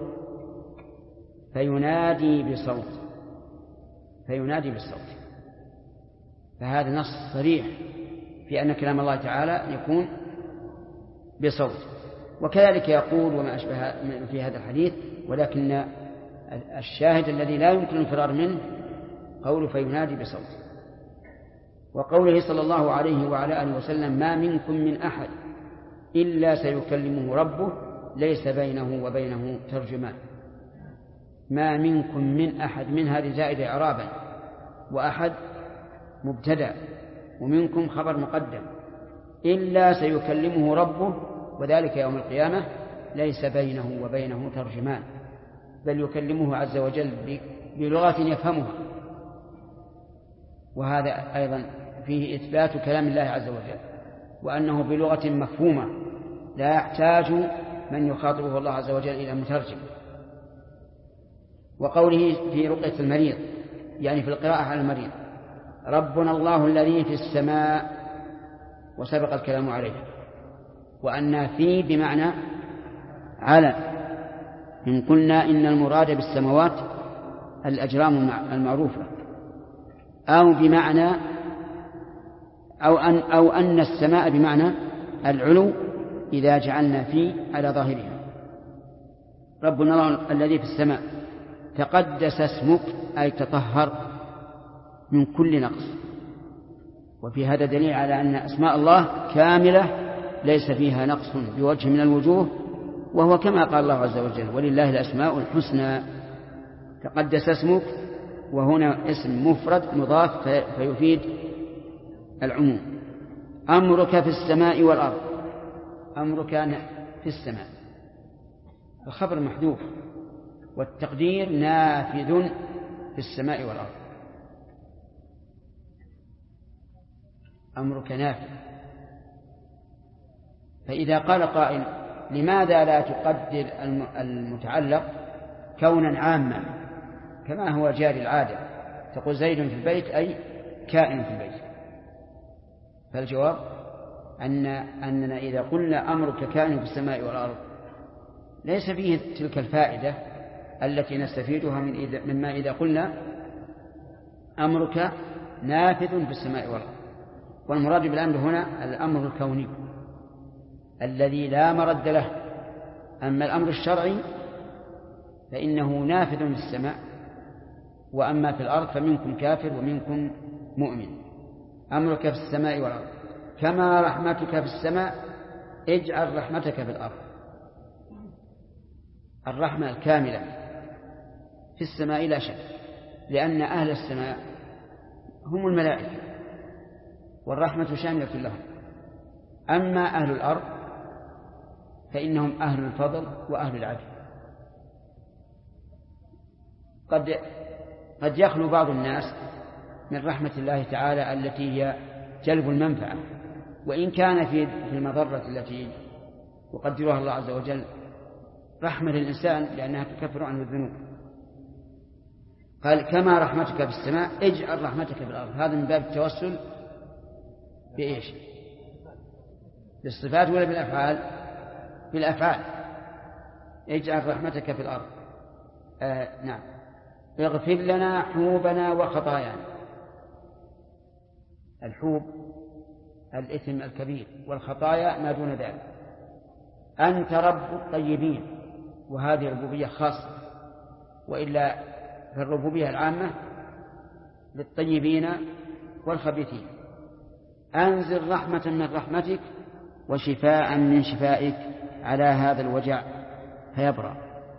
S1: فينادي بصوت. فهذا نص صريح في أن كلام الله تعالى يكون بصوت. وكذلك يقول وما أشبه في هذا الحديث، ولكن الشاهد الذي لا يمكن الفرار منه قوله: فينادي بصوت. وقوله صلى الله عليه وعلى آله وسلم: ما منكم من أحد إلا سيكلمه ربه ليس بينه وبينه ترجمان. ما منكم من أحد، من هذه زائدة إعرابا، وأحد مبتدأ، ومنكم خبر مقدم، إلا سيكلمه ربه، وذلك يوم القيامة ليس بينه وبينه ترجمان، بل يكلمه عز وجل بلغة يفهمها. وهذا أيضا فيه إثبات كلام الله عز وجل، وأنه بلغة مفهومة لا يحتاج من يخاطبه الله عز وجل إلى مترجم. وقوله في رقية المريض، يعني في القراءة على المريض: ربنا الله الذي في السماء، وسبق الكلام عليه. وأن في بمعنى على، إن قلنا إن المراد بالسماوات الأجرام المعروفة، أو بمعنى أو أن السماء بمعنى العلو إذا جعلنا في على ظاهرها. ربنا الله الذي في السماء، تقدس اسمك، أي تطهر من كل نقص. وفي هذا دليل على أن أسماء الله كاملة ليس فيها نقص بوجه من الوجوه، وهو كما قال الله عز وجل: ولله الأسماء الحسنى. تقدس اسمك، وهنا اسم مفرد مضاف فيفيد العموم. أمرك في السماء والأرض، أمرك في السماء، الخبر محذوف، والتقدير نافذ في السماء والأرض. أمرك نافذ. فإذا قال قائل: لماذا لا تقدر المتعلق كونا عاما كما هو جاري العادة، تقول زيد في البيت أي كائن في البيت؟ فالجواب أننا إذا قلنا أمرك كائن في السماء والأرض ليس فيه تلك الفائدة التي نستفيدها مما إذا قلنا أمرك نافذ في السماء والأرض. والمراد بالأمر هنا الأمر الكوني الذي لا مرد له. أما الأمر الشرعي فإنه نافذ في السماء، وأما في الأرض فمنكم كافر ومنكم مؤمن. أمرك في السماء والأرض، كما رحمتك في السماء اجعل رحمتك في الأرض. الرحمة الكاملة في السماء لا شك، لأن أهل السماء هم الملائكة، والرحمة شاملة لهم. أما أهل الأرض فإنهم أهل الفضل وأهل العدل. قد يخلو بعض الناس من رحمة الله تعالى التي هي جلب المنفعة، وإن كان في المضرة التي يقدرها الله عز وجل رحمة للإنسان لأنها تكفر عنه الذنوب. قال كما رحمتك في السماء اجعل رحمتك في الأرض. هذا من باب التوسل بإيش؟ بالصفات ولا بالأفعال؟ بالأفعال. اجعل رحمتك في الأرض. نعم. اغفر لنا حوبنا وخطايانا. الحوب الإثم الكبير، والخطايا ما دون ذلك. أنت رب الطيبين، وهذه ربوبية خاصة، وإلا في الربوبية العامة للطيبين والخبيثين. أنزل رحمة من رحمتك وشفاء من شفائك على هذا الوجع فيبرأ.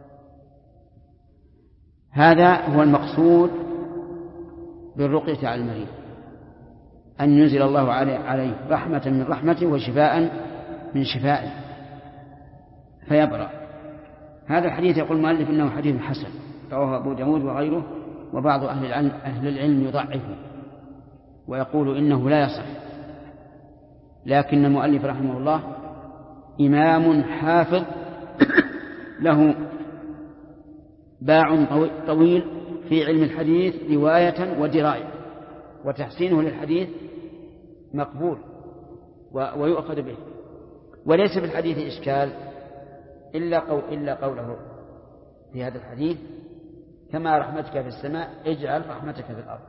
S1: هذا هو المقصود بالرقية على المريض، أن ينزل الله عليه رحمة من رحمته وشفاء من شفائه فيبرأ. هذا الحديث يقول المؤلف إنه حديث حسن، رواه أبو داود وغيره، وبعض أهل العلم يضعفه ويقول إنه لا يصح، لكن المؤلف رحمه الله إمام حافظ له باع طويل في علم الحديث رواية ودراية، وتحسينه للحديث مقبول ويؤخذ به، وليس في الحديث إشكال إلا قوله في هذا الحديث كما رحمتك في السماء اجعل رحمتك في الأرض.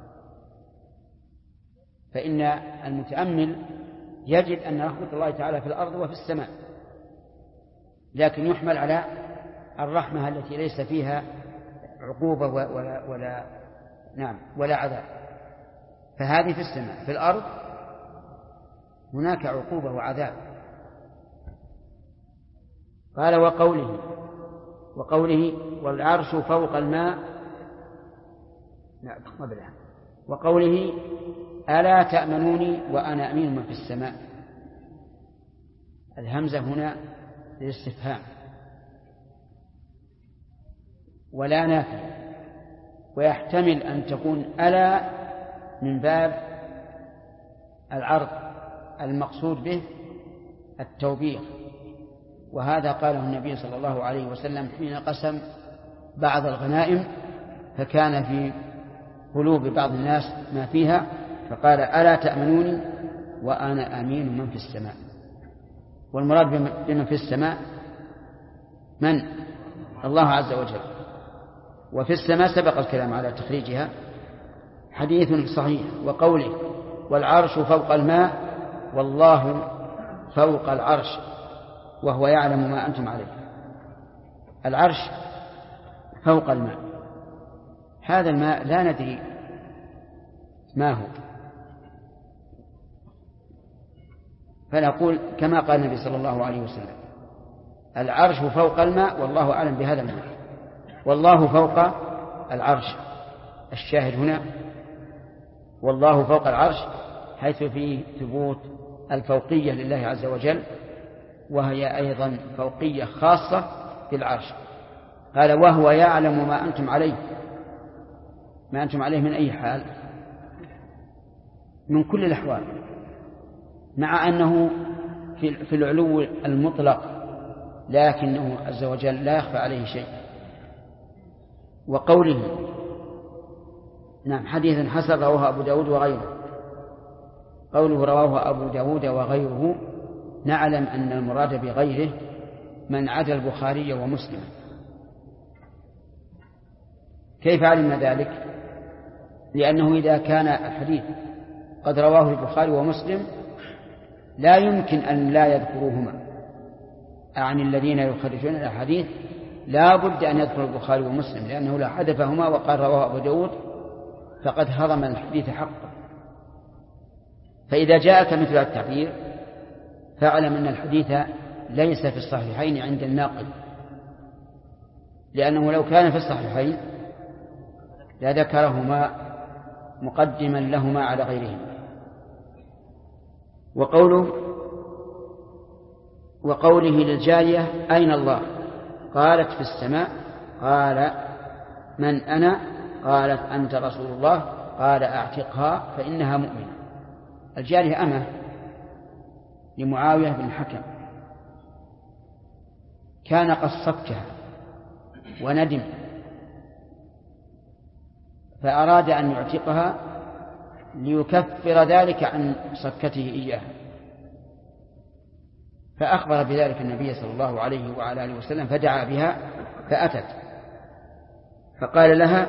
S1: فإن المتأمل يجد أن رحمة الله تعالى في الأرض وفي السماء، لكن يحمل على الرحمة التي ليس فيها عقوبة ولا عذاب، فهذه في السماء. في الأرض هناك عقوبة وعذاب. قال وقوله والعرش فوق الماء، وقوله ألا تأمنوني وأنا أمين من في السماء. الهمزة هنا للاستفهام ولا نافع، ويحتمل أن تكون ألا من باب العرض المقصود به التوبيخ، وهذا قاله النبي صلى الله عليه وسلم حين قسم بعض الغنائم فكان في قلوب بعض الناس ما فيها، فقال ألا تأمنوني وأنا أمين من في السماء. والمراد بمن في السماء من؟ الله عز وجل. وفي السماء سبق الكلام على تخريجها، حديث صحيح. وقوله والعرش فوق الماء والله فوق العرش وهو يعلم ما أنتم عليه. العرش فوق الماء، هذا الماء لا ندري ما هو، فنقول كما قال النبي صلى الله عليه وسلم العرش فوق الماء والله أعلم بهذا الماء، والله فوق العرش. الشاهد هنا والله فوق العرش حيث فيه ثبوت الفوقية لله عز وجل، وهي أيضا فوقية خاصة بالعرش. قال وهو يعلم ما أنتم عليه. ما أنتم عليه من أي حال؟ من كل الأحوال، مع أنه في العلو المطلق، لكنه عز وجل لا يخفى عليه شيء. وقوله نعم حديث حسن رواه أبو داود وغيره. قوله رواه أبو داود وغيره نعلم أن المراد بغيره من عدا البخاري ومسلم. كيف علمنا ذلك؟ لأنه إذا كان الحديث قد رواه البخاري ومسلم لا يمكن أن لا يذكروهما، عن الذين يخرجون الأحاديث لا بد أن يذكر البخاري ومسلم، لأنه لا حذفهما وقال رواه أبو داود فقد هضم الحديث حقا. فإذا جاءك مثل التعبير فاعلم أن الحديث ليس في الصحيحين عند الناقل، لأنه لو كان في الصحيحين لذكرهما مقدما لهما على غيرهما. وقوله للجارية أين الله؟ قالت في السماء. قال من أنا؟ قالت أنت رسول الله. قال أعتقها فإنها مؤمنة. الجارية أمه لمعاوية بن الحكم، كان قد صكها وندم فأراد أن يعتقها ليكفر ذلك عن صكته إياها، فأخبر بذلك النبي صلى الله عليه وعلى آله وسلم فدعا بها فأتت، فقال لها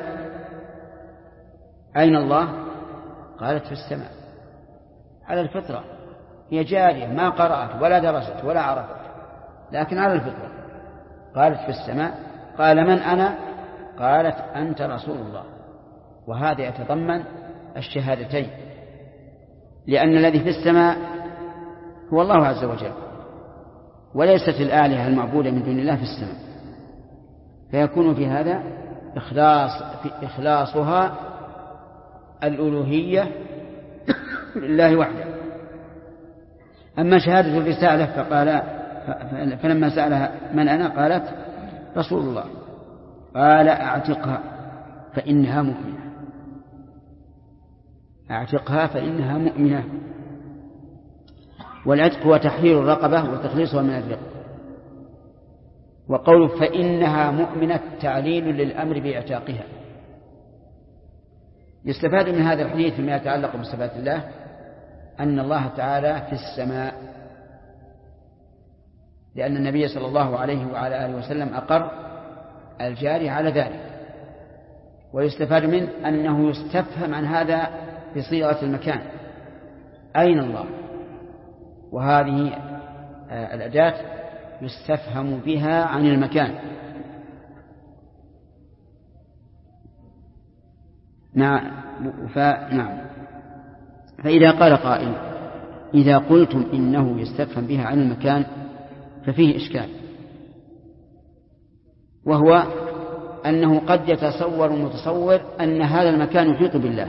S1: أين الله؟ قالت في السماء، على الفطرة، هي جارية ما قرأت ولا درست ولا عرفت، لكن على الفطرة. قالت في السماء. قال من أنا؟ قالت أنت رسول الله. وهذا يتضمن الشهادتين، لأن الذي في السماء هو الله عز وجل، وليست الآلهة المعبودة من دون الله في السماء، فيكون في هذا إخلاصها الألوهية لله وحده. أما شهادة الرسالة فلما سألها من أنا؟ قالت رسول الله. قال أعتقها فإنها مؤمنة. أعتقها فإنها مؤمنة. والعتق هو تحرير الرقبة وتخليصها من الرق. وقول فإنها مؤمنة تعليل للأمر بإعتاقها. يستفاد من هذا الحديث فيما يتعلق بصفات الله أن الله تعالى في السماء، لأن النبي صلى الله عليه وعلى آله وسلم أقر الجاري على ذلك. ويستفاد منه أنه يستفهم عن هذا بصيغة المكان، أين الله؟ وهذه الأداة يستفهم بها عن المكان. نعم. فإذا قال قائل إذا قلتم إنه يستفهم بها عن المكان ففيه إشكال، وهو أنه قد يتصور متصور أن هذا المكان يحيط بالله،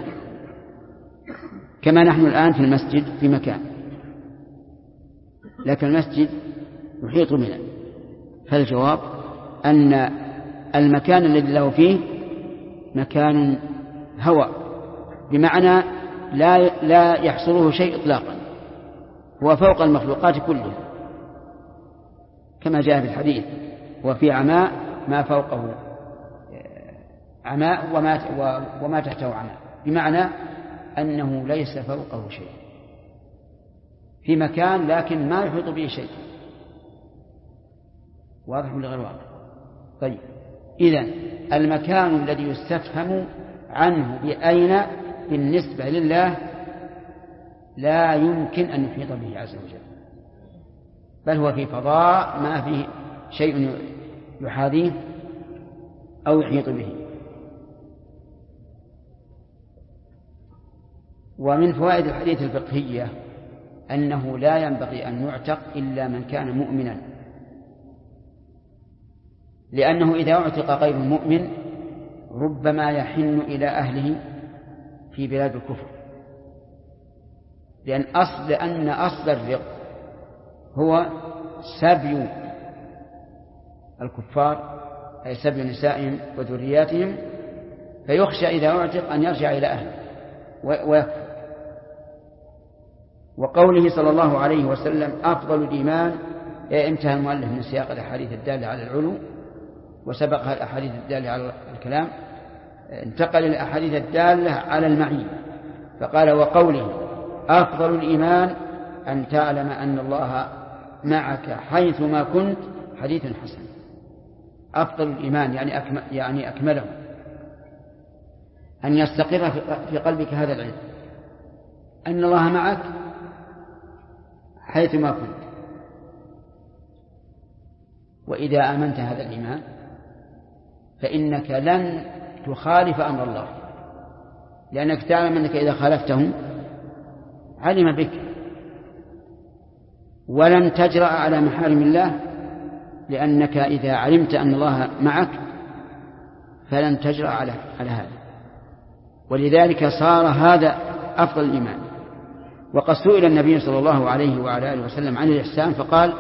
S1: كما نحن الآن في المسجد في مكان، لكن المسجد يحيط بنا. فالجواب أن المكان الذي له فيه مكان هواء، بمعنى لا يحصره شيء إطلاقا، هو فوق المخلوقات كلها، كما جاء في الحديث وفي عماء ما فوقه عماء وما تحته عماء، بمعنى أنه ليس فوقه شيء، في مكان لكن ما يحيط به شيء. واضح ولا غير واضح؟ طيب، إذن المكان الذي يستفهم عنه بأين بالنسبة لله لا يمكن أن يحيط به عز وجل، بل هو في فضاء ما فيه شيء يحاذيه أو يحيط به. ومن فوائد الحديث الفقهية أنه لا ينبغي أن يعتق إلا من كان مؤمنا، لأنه إذا اعتق غير المؤمن ربما يحن إلى أهله في بلاد الكفر، لأن أصل الرق هو سبي الكفار، أي سبي نسائهم وذرياتهم، فيخشى إذا اعتق أن يرجع إلى أهله ويكفر. وقوله صلى الله عليه وسلم أفضل الإيمان، انتهى المؤلف من سياق الأحاديث الدالة على العلو وسبقها الأحاديث الدالة على الكلام، انتقل الأحاديث الدالة على المعية فقال وقوله أفضل الإيمان أن تعلم أن الله معك حيثما كنت، حديث حسن. أفضل الإيمان يعني أكمله، أن يستقر في قلبك هذا العلم أن الله معك حيثما كنت. وإذا آمنت هذا الإيمان فإنك لن تخالف أمر الله، لأنك تعلم أنك إذا خالفته علم بك، ولن تجرأ على محارم الله، لأنك إذا علمت أن الله معك فلن تجرأ على هذا. ولذلك صار هذا أفضل الإيمان. وقد سئل النبي صلى الله عليه وعلى آله وسلم عن الإحسان فقال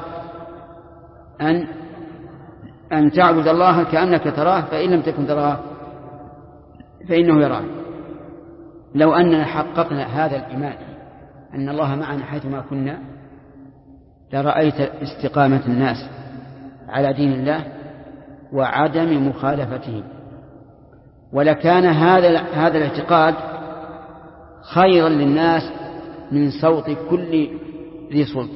S1: أن تعبد الله كأنك تراه فإن لم تكن تراه فإنه يراك. لو أننا حققنا هذا الإيمان أن الله معنا حيثما كنا لرأيت استقامة الناس على دين الله وعدم مخالفته، ولكان هذا الاعتقاد خيرا للناس من صوت كل ذي سلطة،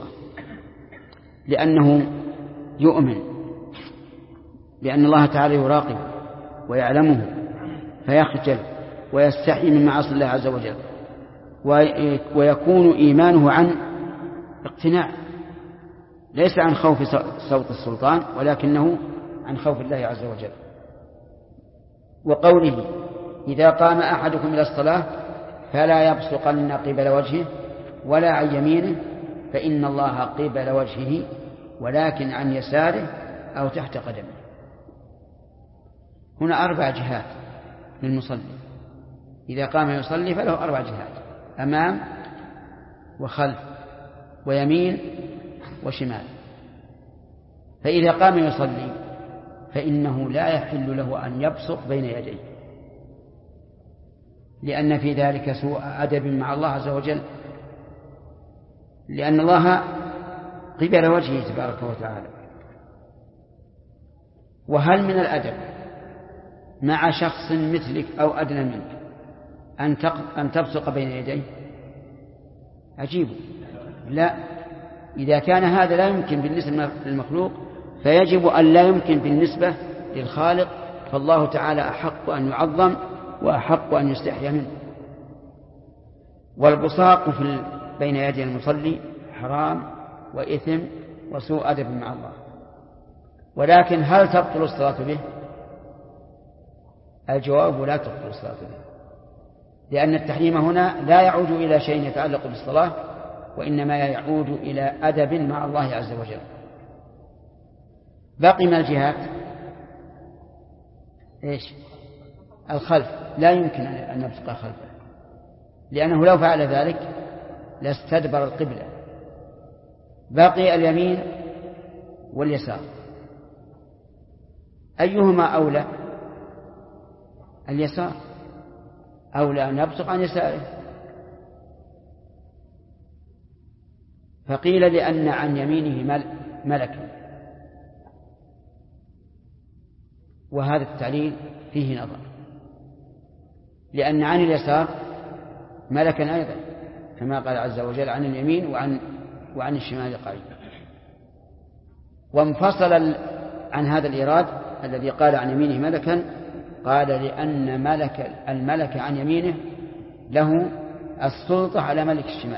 S1: لأنه يؤمن بأن الله تعالى يراقب ويعلمه فيخجل ويستحي من معاصي الله عز وجل، ويكون إيمانه عن اقتناع ليس عن خوف صوت السلطان ولكنه عن خوف الله عز وجل. وقوله إذا قام أحدكم إلى الصلاة فلا يبصقن قبل وجهه ولا عن يمينه فإن الله قبل وجهه ولكن عن يساره أو تحت قدمه. هنا 4 جهات للمصلي، إذا قام يصلي فله 4 جهات: أمام وخلف ويمين وشمال. فإذا قام يصلي فإنه لا يحل له أن يبصق بين يديه، لأن في ذلك سوء أدب مع الله عز وجل، لأن الله قبل وجهه تبارك وتعالى. وهل من الأدب مع شخص مثلك أو أدنى منك أن تبصق بين يديه؟ عجيب. لا، إذا كان هذا لا يمكن بالنسبة للمخلوق فيجب أن لا يمكن بالنسبة للخالق، فالله تعالى أحق أن يعظم وأحق أن يستحيا منه. والبصاق بين يدي المصلي حرام وإثم وسوء أدب مع الله. ولكن هل تبطل الصلاة به؟ الجواب لا تبطل الصلاة به، لأن التحريم هنا لا يعود إلى شيء يتعلق بالصلاة، وإنما يعود إلى أدب مع الله عز وجل. باقي من الجهات إيش؟ الخلف، لا يمكن أن نبصق خلفه، لأنه لو فعل ذلك لاستدبر القبلة. باقي اليمين واليسار، أيهما أولى؟ اليسار أولى أن يبصق عن يساره. فقيل لأن عن يمينه ملكا، وهذا التعليل فيه نظر، لأن عن اليسار ملكا أيضا، كما قال عز وجل عن اليمين وعن الشمال قريب. وانفصل عن هذا الإيراد الذي قال عن يمينه ملكا، قال لأن الملك عن يمينه له السلطة على ملك الشمال،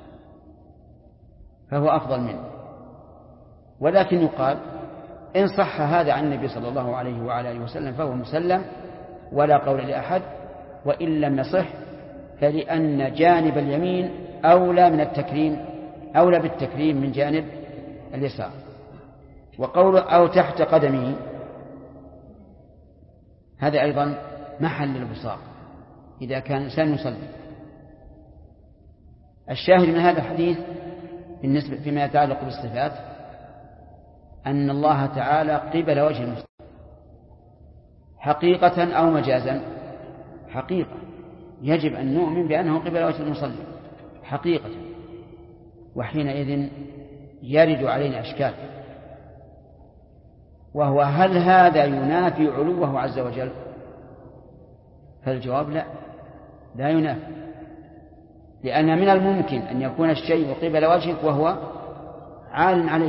S1: فهو أفضل منه. ولكن يقال إن صح هذا عن النبي صلى الله عليه وعلى آله وسلم فهو مسلم ولا قول لأحد، وإن لم يصح فلأن جانب اليمين أولى بالتكريم من جانب اليسار. وقول أو تحت قدمه هذا أيضا محل للبصاق إذا كان إنسان يصلي. الشاهد من هذا الحديث بالنسبة فيما يتعلق بالصفات أن الله تعالى قبل وجه المصلي حقيقة أو مجازا. حقيقة، يجب أن نؤمن بأنه قبل وجه المصلي حقيقة، وحينئذ يرد علينا أشكال، وهو هل هذا ينافي علوه عز وجل؟ فالجواب لا ينافي، لأن من الممكن أن يكون الشيء قبل وجهك وهو عال عليك.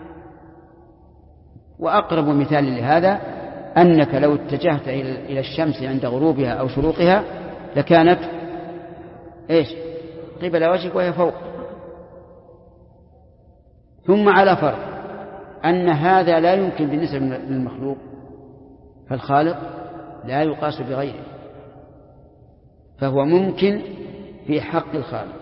S1: وأقرب مثال لهذا أنك لو اتجهت إلى الشمس عند غروبها أو شروقها لكانت إيش؟ قبل وجهك وهي فوق. ثم على فرض أن هذا لا يمكن بالنسبة للمخلوق، فالخالق لا يقاس بغيره، فهو ممكن في حق الخالق.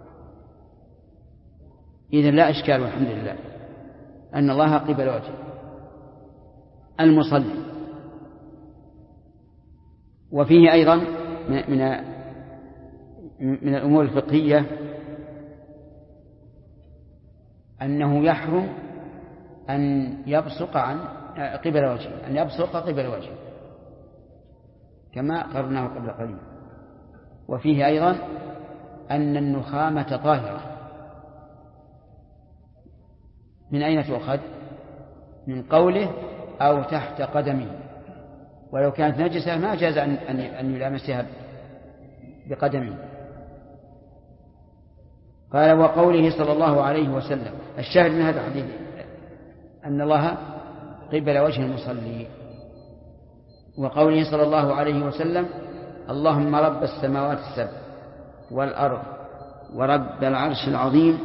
S1: إذن لا إشكال والحمد لله أن الله قبل وجهه. المصلي، وفيه أيضا من الأمور الفقهية أنه يحرم أن يبصق عن قبل وجهه، أن يبصق قبل وجهه كما قررناه قبل قليل. وفيه أيضا أن النخامة طاهرة. من أين تؤخذ؟ من قوله أو تحت قدمه، ولو كانت نجسة ما جاز أن يلامسها بقدمه. قال وقوله صلى الله عليه وسلم، الشاهد من هذا الحديث أن الله قبل وجه المصلي. وقوله صلى الله عليه وسلم اللهم رب السماوات السبع والأرض ورب العرش العظيم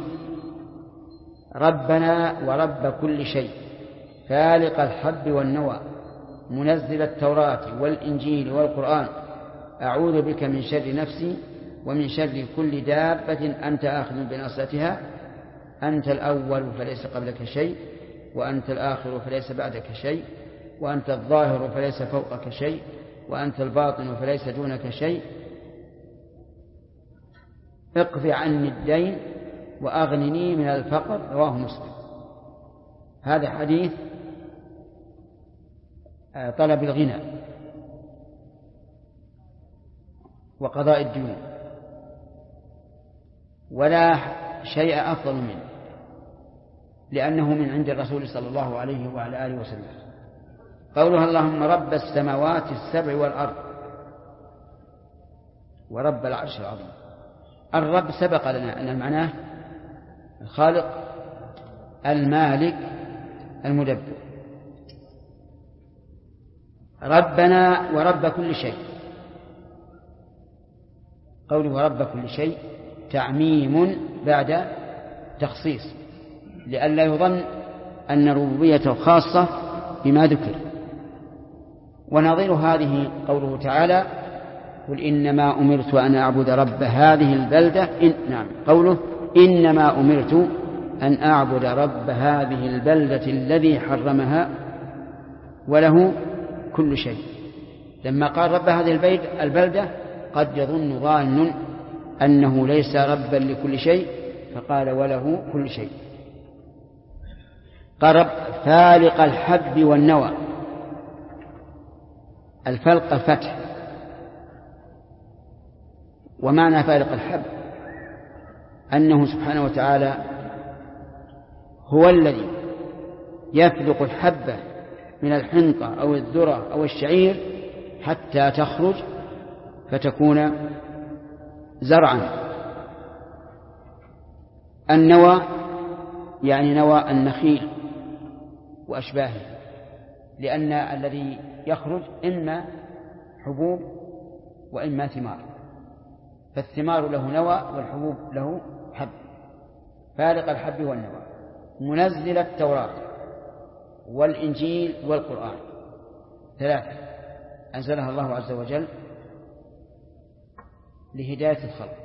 S1: ربنا ورب كل شيء فالق الحب والنوى منزل التوراة والإنجيل والقرآن أعوذ بك من شر نفسي ومن شر كل دابة أنت آخذ بناصيتها أنت الأول فليس قبلك شيء وأنت الآخر فليس بعدك شيء وأنت الظاهر فليس فوقك شيء وأنت الباطن فليس دونك شيء اقض عني الدين وأغنني من الفقر. رواه مسلم. هذا حديث طلب الغنى وقضاء الديون، ولا شيء أفضل منه لأنه من عند الرسول صلى الله عليه وعلى آله وسلم. قولها اللهم رب السماوات السبع والأرض ورب العرش العظيم. الرب سبق لنا أن معناه الخالق المالك المدبر. ربنا ورب كل شيء، قوله رب كل شيء تعميم بعد تخصيص لئلا يظن أن ربوبيته خاصة بما ذكر. ونظير هذه قوله تعالى قل إنما أمرت أن أعبد رب هذه البلدة نعم قوله إنما أمرت أن أعبد رب هذه البلدة الذي حرمها وله كل شيء. لما قال رب هذه البلدة قد يظن ظان أنه ليس ربا لكل شيء فقال وله كل شيء. قال رب فالق الحب والنوى. الفلق الفتح، ومعنى فالق الحب أنه سبحانه وتعالى هو الذي يفلق الحبة من الحنطة أو الذرة أو الشعير حتى تخرج فتكون زرعا. النوى يعني نوى النخيل وأشباهه، لأن الذي يخرج إما حبوب وإما ثمار، فالثمار له نوى والحبوب له حب. فالق الحب والنوى منزل التوراة والإنجيل والقرآن، ثلاثة أنزلها الله عز وجل لهداية الخلق،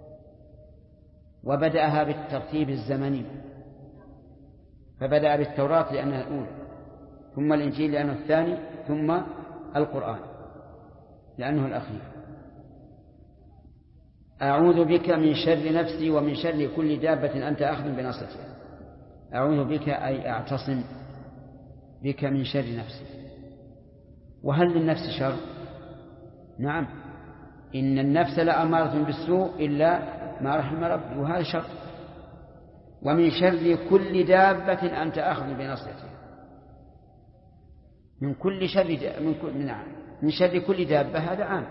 S1: وبدأها بالترتيب الزمني، فبدأ بالتوراة لأنها الأولى، ثم الإنجيل لأنه الثاني، ثم القرآن لأنه الأخير. أعوذ بك من شر نفسي ومن شر كل دابة أنت آخذ بناصيتها. أعوذ بك أي أعتصم بك من شر نفسي. وهل للنفس شر؟ نعم، إن النفس لأمارة بالسوء إلا ما رحم ربي، وهذا شر. ومن شر كل دابة أنت آخذ بناصيتها. من شر كل دابة هذا عام،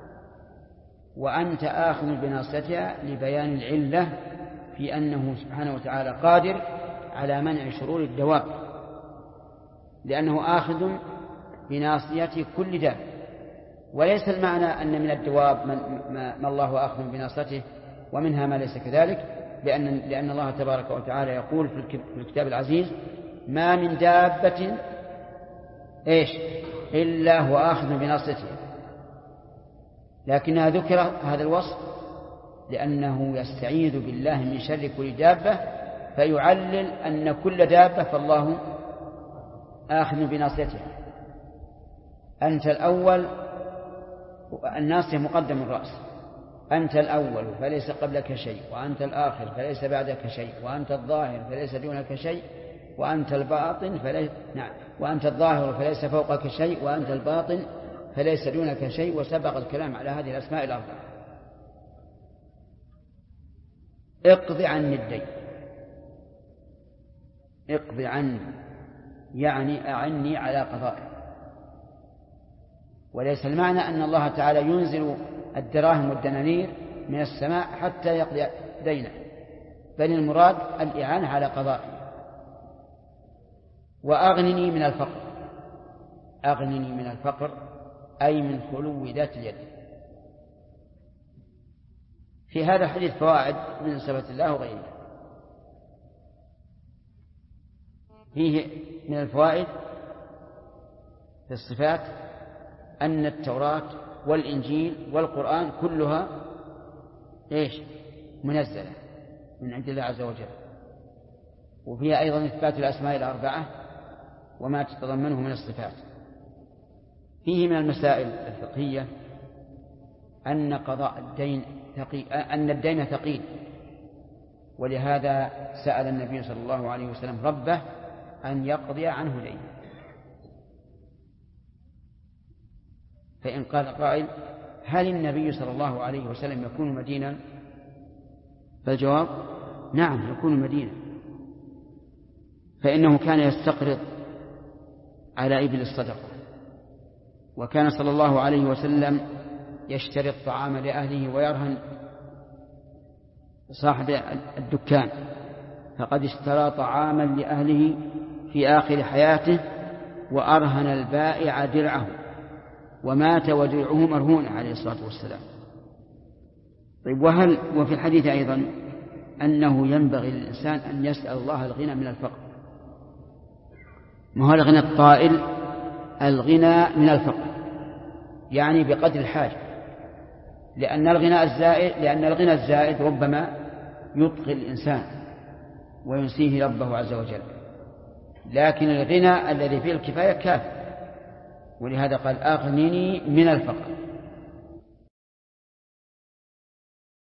S1: وأنت آخذ بناصيتها لبيان العلة في أنه سبحانه وتعالى قادر على منع شرور الدواب، لأنه آخذ بناصية كل دابة. وليس المعنى أن من الدواب ما الله آخذ بناصيته ومنها ما ليس كذلك، لأن الله تبارك وتعالى يقول في الكتاب العزيز ما من دابة إلا هو آخذ بناصيتها، لكنها ذكر هذا الوصف لأنه يستعيذ بالله من شر كل دابة، فيعلل أن كل دابة فالله آخذ بناصيتها. أنت الأول الناصية مقدم الرأس. أنت الأول فليس قبلك شيء، وأنت الآخر فليس بعدك شيء، وأنت الظاهر فليس دونك شيء، وأنت الباطن وأنت الظاهر فليس فوقك شيء، وأنت الباطن فليس دونك شيء. وسبق الكلام على هذه الأسماء الأربعة. اقض عني الدين. اقض عني يعني أعني على قضائه، وليس المعنى أن الله تعالى ينزل الدراهم والدنانير من السماء حتى يقضي دينه، بل المراد الإعانة على قضائه. وأغنني من الفقر. أغنني من الفقر أي من خلو ذات اليد. في هذا الحديث فوائد من صفة الله وغيره. فيه من الفوائد في الصفات أن التوراة والإنجيل والقرآن كلها منزلة من عند الله عز وجل، وفيها أيضا إثبات الأسماء الأربعة وما تتضمنه من الصفات. فيه من المسائل الفقهية أن قضاء الدين أن الدين ثقيل، ولهذا سأل النبي صلى الله عليه وسلم ربه أن يقضي عنه دين. فإن قال قائل هل النبي صلى الله عليه وسلم يكون مدينا؟ فالجواب نعم يكون مدينا، فإنه كان يستقرض على إبل الصدقة، وكان صلى الله عليه وسلم يشتري الطعام لأهله ويرهن صاحب الدكان، فقد اشترى طعاما لأهله في آخر حياته وأرهن البائع درعه، ومات ودرعه مرهون عليه الصلاة والسلام. طيب وفي الحديث أيضا أنه ينبغي للإنسان أن يسأل الله الغنى من الفقر. ما هو الغنى الطائل؟ الغنى من الفقر، يعني بقدر الحاجة، لأن الغنى الزائد ربما يطغي الإنسان وينسيه ربه عز وجل، لكن الغنى الذي فيه الكفاية كافٍ. ولهذا قال أغنني من الفقر.